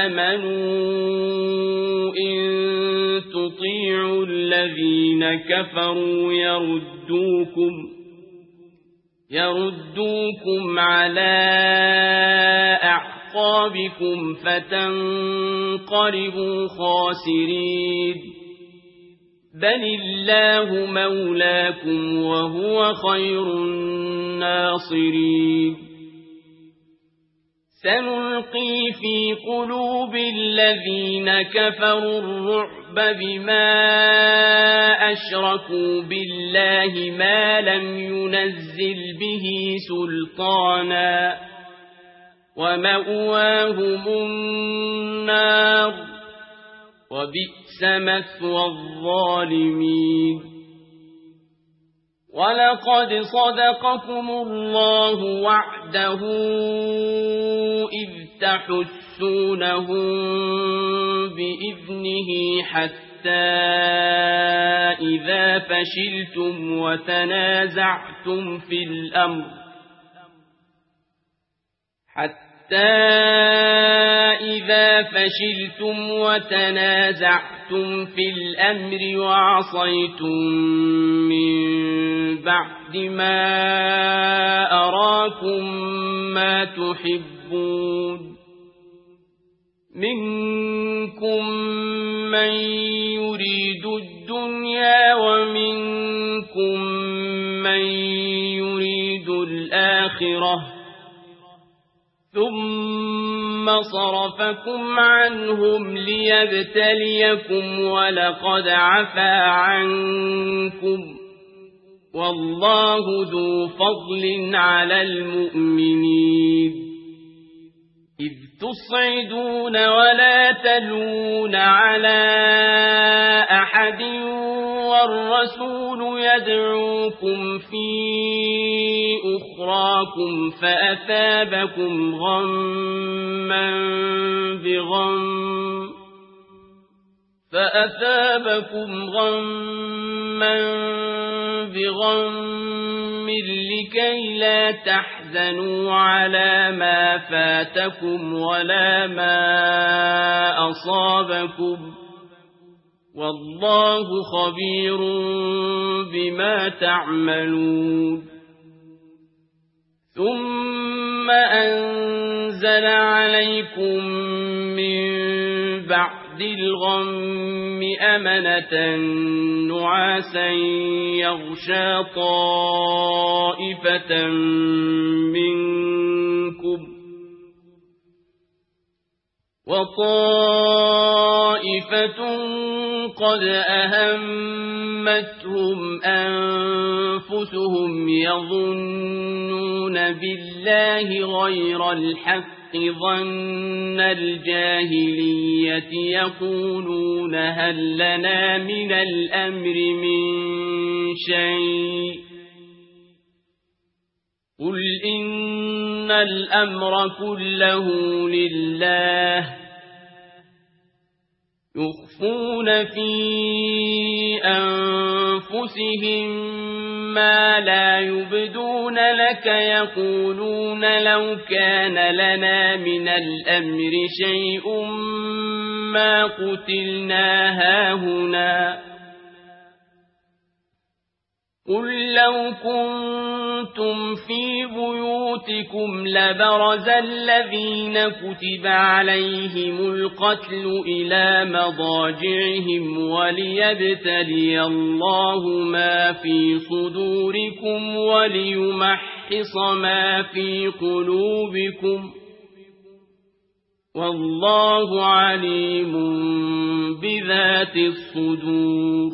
A: آمنوا إن تطيعوا الذين كفروا يردوكم على أعقابكم فتنقلبوا خاسرين بل الله مولاكم وهو خير الناصرين سنلقي في قلوب الذين كفروا الرعب بما أشركوا بالله ما لم ينزل به سلطانا ومأواهم النار وبئس مثوى الظالمين ولقد صدقكم الله وعده إذ تحسونهم بإذنه حتى إذا فشلتم وتنازعتم في الأمر وعصيتم من بعد ما أراكم ما تحبون منكم من يريد الدنيا ومنكم من يريد الآخرة ثم صرفكم عنهم ليبتليكم ولقد عفا عنكم والله ذو فضل على المؤمنين إذ تصعدون ولا تلوون على أحد والرسول يدعوكم في أخراكم فأثابكم غما بغم لكي لا تحزنوا على ما فاتكم ولا ما أصابكم والله خبير بما تعملون ثم أنزل عليكم من بعد الغم أمنة نعاسا يغشى طائفة منكم وطائفة قد أهمتهم أنفسهم يظنون بالله غير الحق ظن الجاهلية يقولون هل لنا من الأمر من شيء قل إن الأمر كله لله يخفون في أنفسهم ما لا يبدون لك يقولون لو كان لنا من الأمر شيء ما قتلنا هاهنا قل لو كنتم في بيوتكم لبرز الذين كتب عليهم القتل إلى مضاجعهم وليبتلي الله ما في صدوركم وليمحص ما في قلوبكم والله عليم بذات الصدور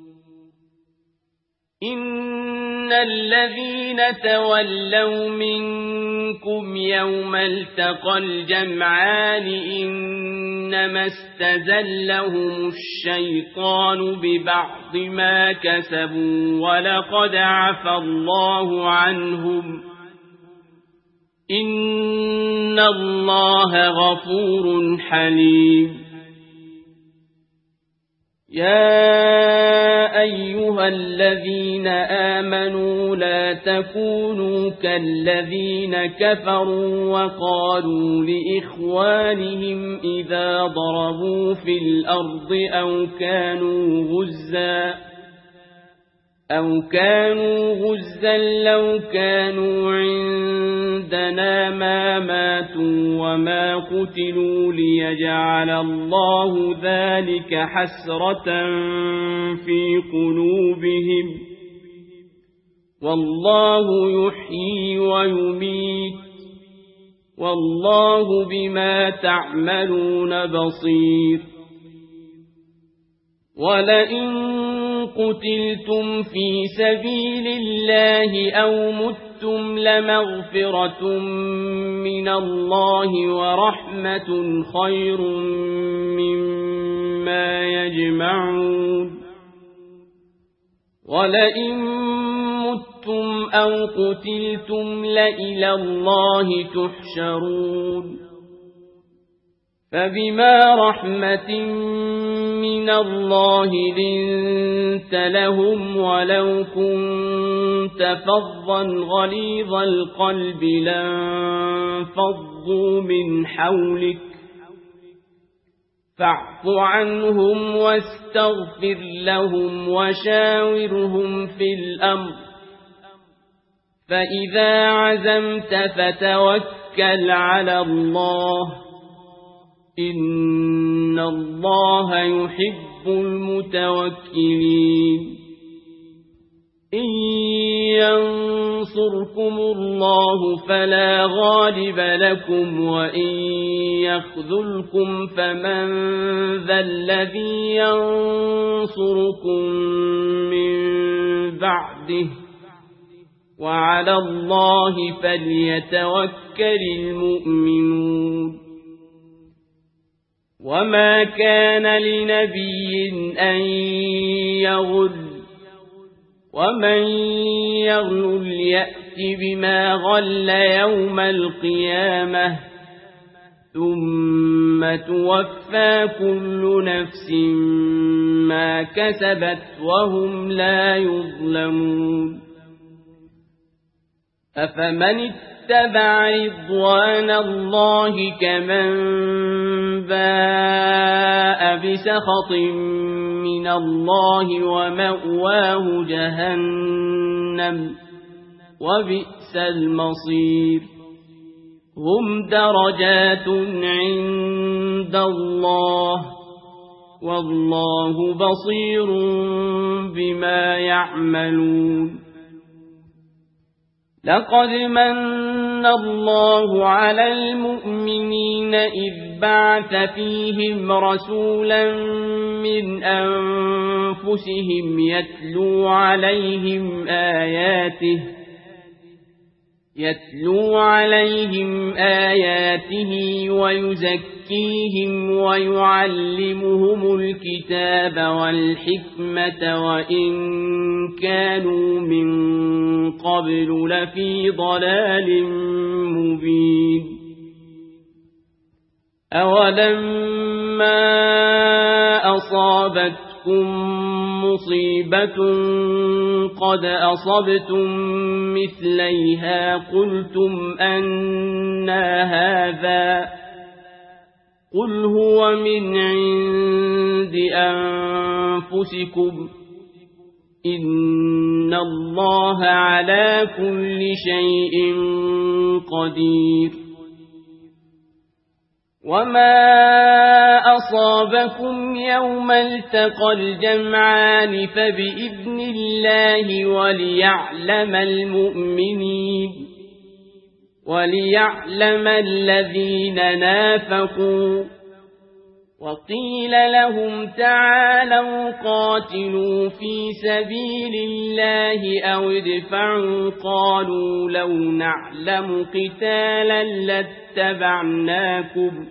A: إن الذين تولوا منكم يوم التقى الجمعان إنما استزلهم الشيطان ببعض ما كسبوا ولقد عفى الله عنهم إن الله غفور حليم يا أيها الذين آمنوا لا تكونوا كالذين كفروا وقالوا لإخوانهم إذا ضربوا في الأرض أو كانوا غزا لو كانوا عندنا ما ماتوا وما قتلوا ليجعل الله ذلك حسرة في قلوبهم والله يحيي ويميت والله بما تعملون بصير ولئن قتلتم في سبيل الله أو متم لمغفرة من الله ورحمة خير مما يجمعون ولئن متم أو قتلتم لإلى الله تحشرون فبما رحمة من الله لنت لهم ولو كنت فظا غليظ القلب لانفضوا من حولك فاعف عنهم واستغفر لهم وشاورهم في الأمر فإذا عزمت فتوكل على الله إن الله يحب المتوكلين إن ينصركم الله فلا غالب لكم وإن يخذلكم فمن ذا الذي ينصركم من بعده وعلى الله فليتوكل المؤمنون وما كان لنبي أن يغل ومن يغل يأت بما غل يوم القيامة ثم توفى كل نفس ما كسبت وهم لا يظلمون أفمن اتبع رضوان الله كمن باء بسخط من الله ومأواه جهنم وبئس المصير هم درجات عند الله والله بصير بما يعملون لقد من الله على المؤمنين إذ بعث فيهم رسولا من أنفسهم يتلو عليهم آياته ويزكيهم ويعلمهم الكتاب والحكمة وإن كانوا من قبل لفي ضلال مبين أولما أصابتكم مصيبة قد أصبتم مثليها قلتم أنى هذا قل هو من عند أنفسكم إن الله على كل شيء قدير وما أصابكم يوم التقى الجمعان فبإذن الله وليعلم المؤمنين وليعلم الذين نافقوا وقيل لهم تعالوا قاتلوا في سبيل الله أو ادفعوا قالوا لو نعلم قتالا لاتبعناكم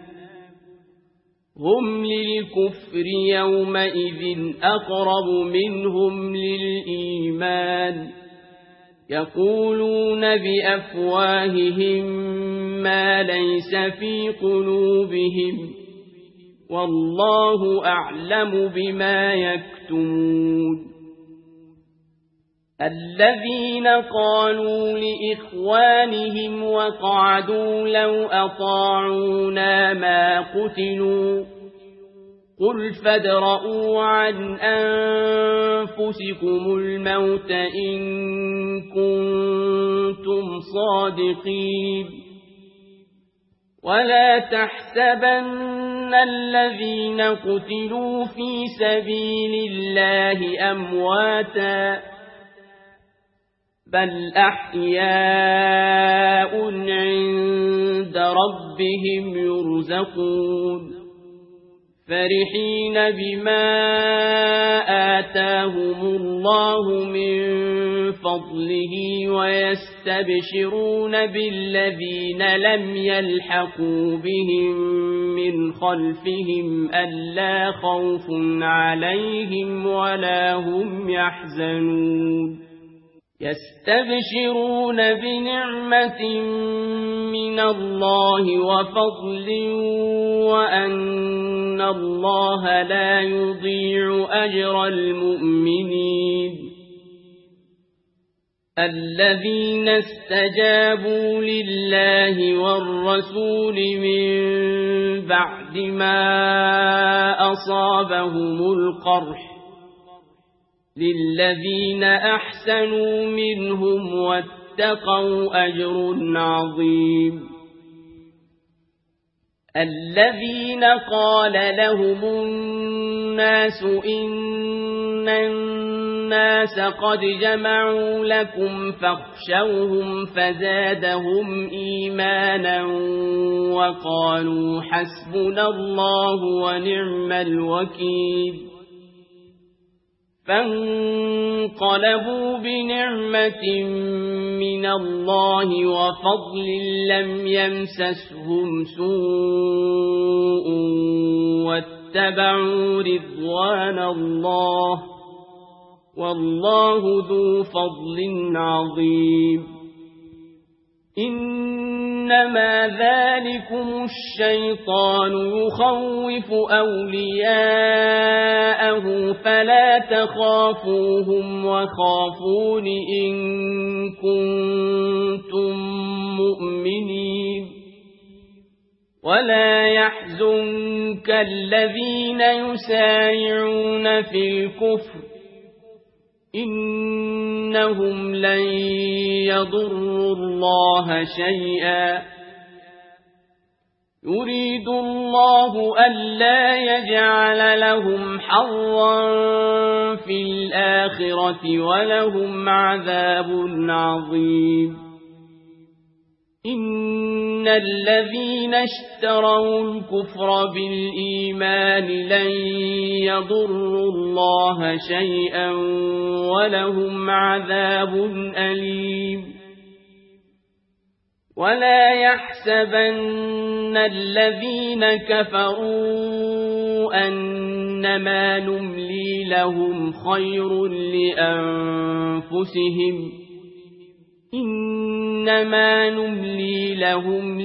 A: هم للكفر يومئذ أقرب منهم للإيمان يقولون بأفواههم ما ليس في قلوبهم والله أعلم بما يكتمون الذين قالوا لإخوانهم وقعدوا لو أطاعونا ما قتلوا قل فادرءوا عن أنفسكم الموت إن كنتم صادقين ولا تحسبن الذين قتلوا في سبيل الله أمواتا بل أحياء عند ربهم يرزقون فرحين بما آتاهم الله من فضله ويستبشرون بالذين لم يلحقوا بهم من خلفهم ألا خوف عليهم ولا هم يحزنون يستبشرون بنعمة من الله وفضل وأن الله لا يضيع أجر المؤمنين الذين استجابوا لله والرسول من بعد ما أصابهم القرح للذين أحسنوا منهم واتقوا أجر عظيم الذين قال لهم الناس إن الناس قد جمعوا لكم فاخشوهم فزادهم إيمانا وقالوا حسبنا الله ونعم الوكيل فانقلبوا بنعمة من الله وفضل لم يمسسهم سوء واتبعوا رضوان الله والله ذو فضل عظيم إنما ذلكم الشيطان يخوف أولياءه فلا تخافوهم وخافون إن كنتم مؤمنين ولا يحزنك الذين يسارعون في الكفر إنهم لن يضروا الله شيئا يريد الله ألا يجعل لهم حظا في الآخرة ولهم عذاب عظيم إن الذين اشتروا الكفر بالإيمان لن يضروا الله شيئا ولهم عذاب أليم ولا يحسبن الذين كفروا أنما نملي لهم خير لأنفسهم إنما نملي لهم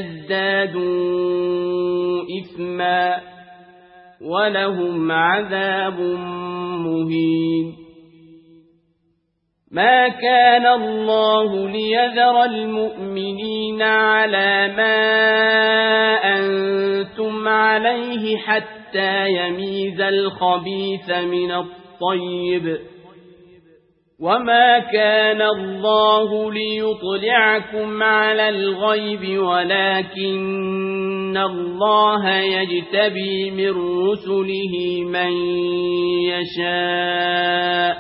A: ليزدادوا إثما ولهم عذاب مهين ما كان الله ليذر المؤمنين على ما أنتم عليه حتى يميز الخبيث من الطيب وما كان الله ليطلعكم على الغيب ولكن الله يجتبي من رسله من يشاء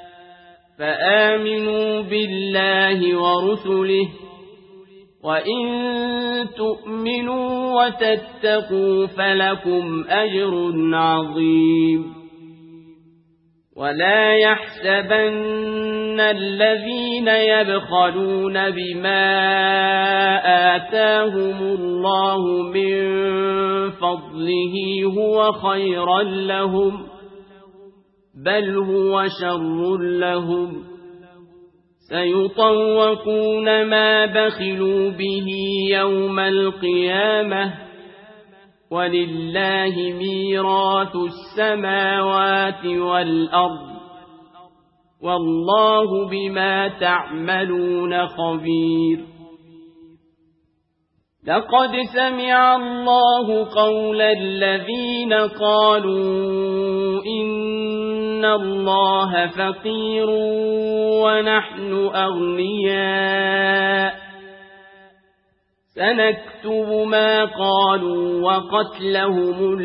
A: فآمنوا بالله ورسله وإن تؤمنوا وتتقوا فلكم أجر عظيم ولا يحسبن الذين يبخلون بما آتاهم الله من فضله هو خيرا لهم بل هو شر لهم سيطوقون ما بخلوا به يوم القيامة ولله ميراث السماوات والأرض والله بما تعملون خبير لقد سمع الله قول الذين قالوا إن الله فقير ونحن أغنياء سنكتب ما قالوا وقتلهم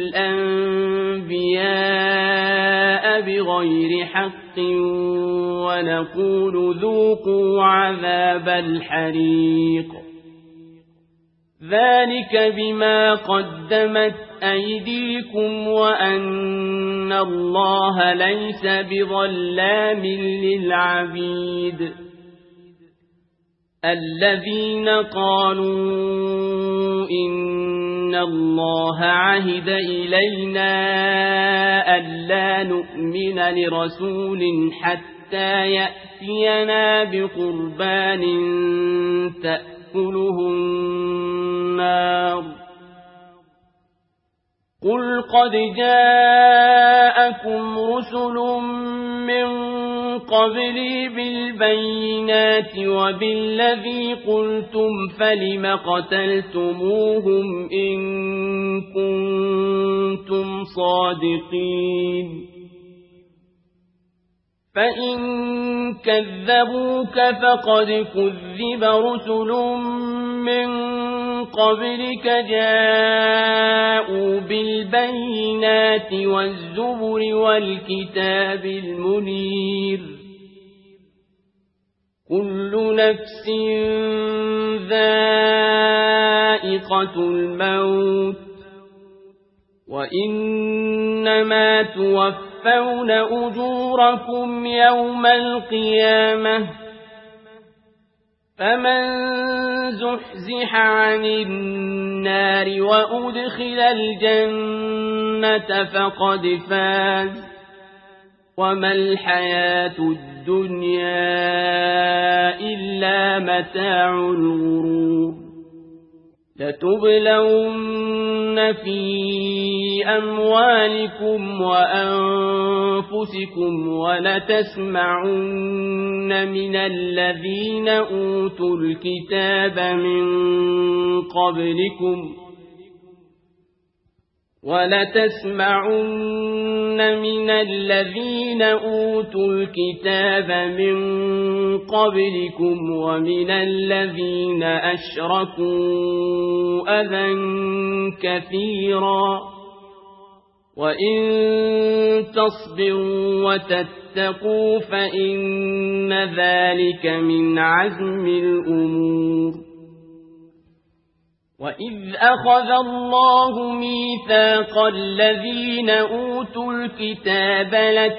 A: الأنبياء بغير حق ونقول ذوقوا عذاب الحريق ذلك بما قدمت أيديكم وأن الله ليس بظلام للعبيد الذين قالوا إن الله عهد إلينا ألا نؤمن لرسول حتى يأتينا بقربان تأكله النار قل قد جاءكم رسل من قبلي بالبينات وبالذي قلتم فلم قتلتموهم إن كنتم صادقين فإن كذبوك فقد كذب رسل من قبلك جاءوا بالبينات والزبر والكتاب المنير كل نفس ذائقة الموت وإنما توفون أجوركم يوم القيامة فمن زحزح عن النار وأدخل الجنة فقد فاز وما الحياة الدنيا إلا متاع الغرور لتبلون في أموالكم وأنفسكم ولتسمعن من الذين أوتوا الكتاب من قبلكم ومن الذين أشركوا أذى كثيرا وإن تصبروا وتتقوا فإن ذلك من عزم الأمور وإذ أخذ الله ميثاق الذين أوتوا الكتاب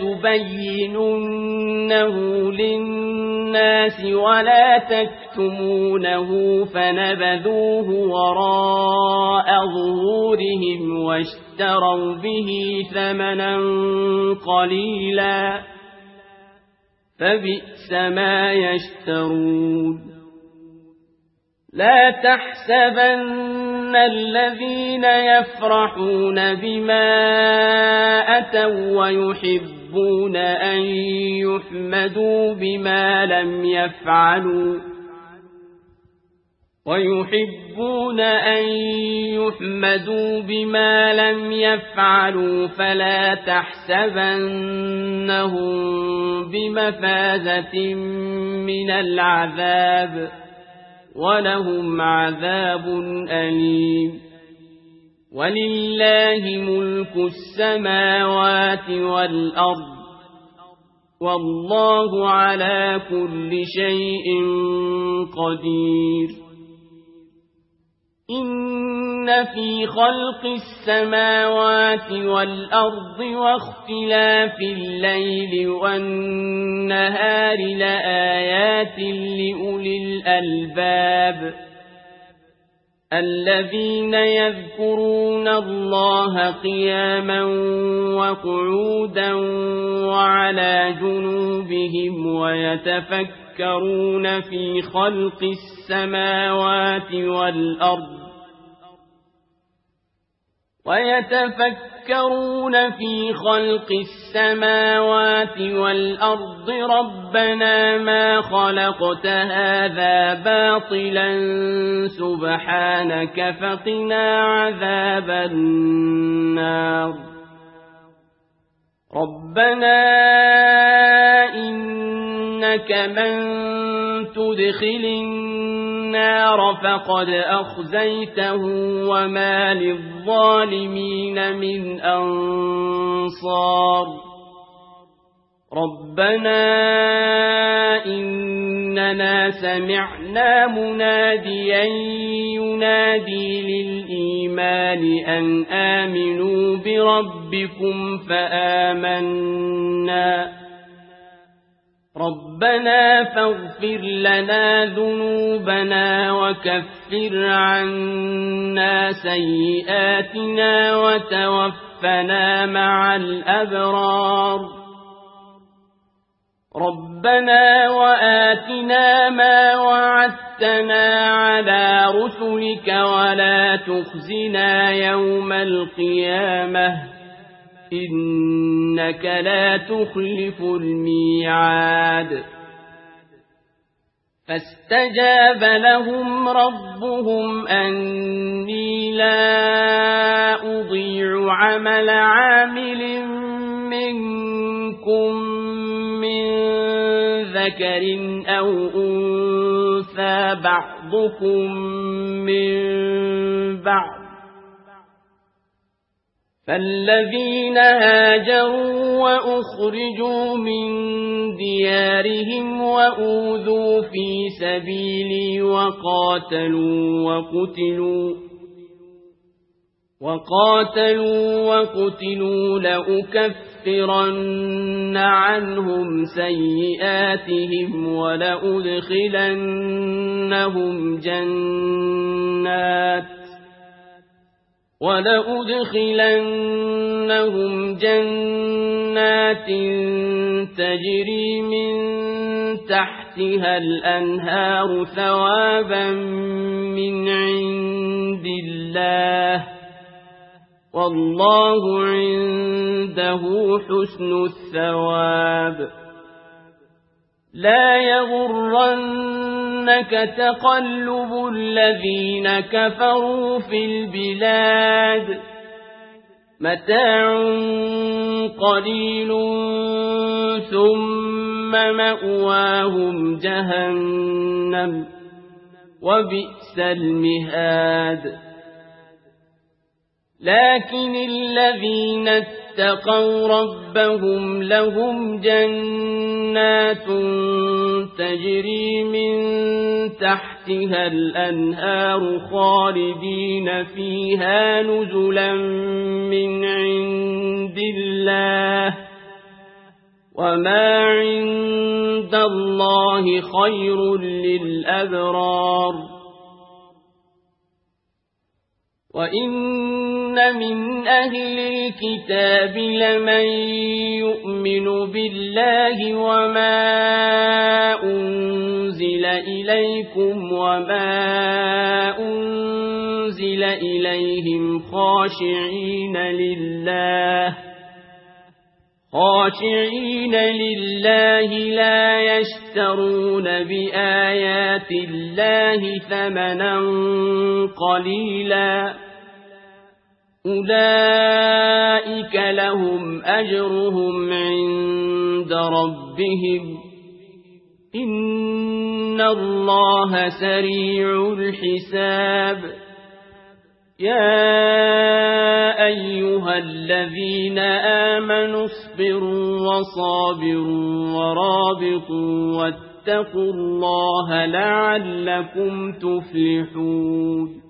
A: لتبيننه للناس ولا تكتمونه فنبذوه وراء ظهورهم واشتروا به ثمنا قليلا فبئس ما يشترون لا تحسبن الذين يفرحون بما أتوا ويحبون أن يحمدوا بما لم يفعلوا فلا تحسبنهم بمفازة من العذاب ولهم عذاب أليم ولله ملك السماوات والأرض والله على كل شيء قدير إن في خلق السماوات والأرض واختلاف الليل والنهار لآيات لأولي الألباب الذين يذكرون الله قياما وقعودا وعلى جنوبهم ويتفكرون في خلق السماوات والأرض ربنا ما خلقت هذا باطلا سبحانك فقنا عذاب النار ربنا إنك من تدخل النار فقد أخزيته وما للظالمين من أنصار ربنا إننا سمعنا مناديا ينادي للإيمان أن آمنوا بربكم فآمنا ربنا فاغفر لنا ذنوبنا وكفر عنا سيئاتنا وتوفنا مع الأبرار ربنا وآتنا ما وعدتنا على رسلك ولا تخزنا يوم القيامة إنك لا تخلف الميعاد فاستجاب لهم ربهم أني لا أضيع عمل عامل منكم من ذكر أو أنثى بعضكم من بعض فالذين هاجروا وأخرجوا من ديارهم وأوذوا في سبيلي وقاتلوا وقتلوا لأكفرن عنهم سيئاتهم ولأدخلنهم جنات تجري من تحتها الأنهار ثوابا من عند الله والله عنده حسن الثواب لا يغرنك تقلب الذين كفروا في البلاد متاع قليل ثم مأواهم جهنم وبئس المهاد لكن الذين اتقوا ربهم لهم جنات تجري من تحتها الأنهار خالدين فيها نزلا من عند الله وما عند الله خير للأبرار وإن من أهل الكتاب لمن يؤمن بالله وما أنزل إليكم وما أنزل إليهم خاشعين لله لا يشترون بآيات الله ثمنا قليلا أولئك لهم أجرهم عند ربهم إن الله سريع الحساب يا أيها الذين آمنوا اصبروا وصابروا ورابطوا واتقوا الله لعلكم تفلحون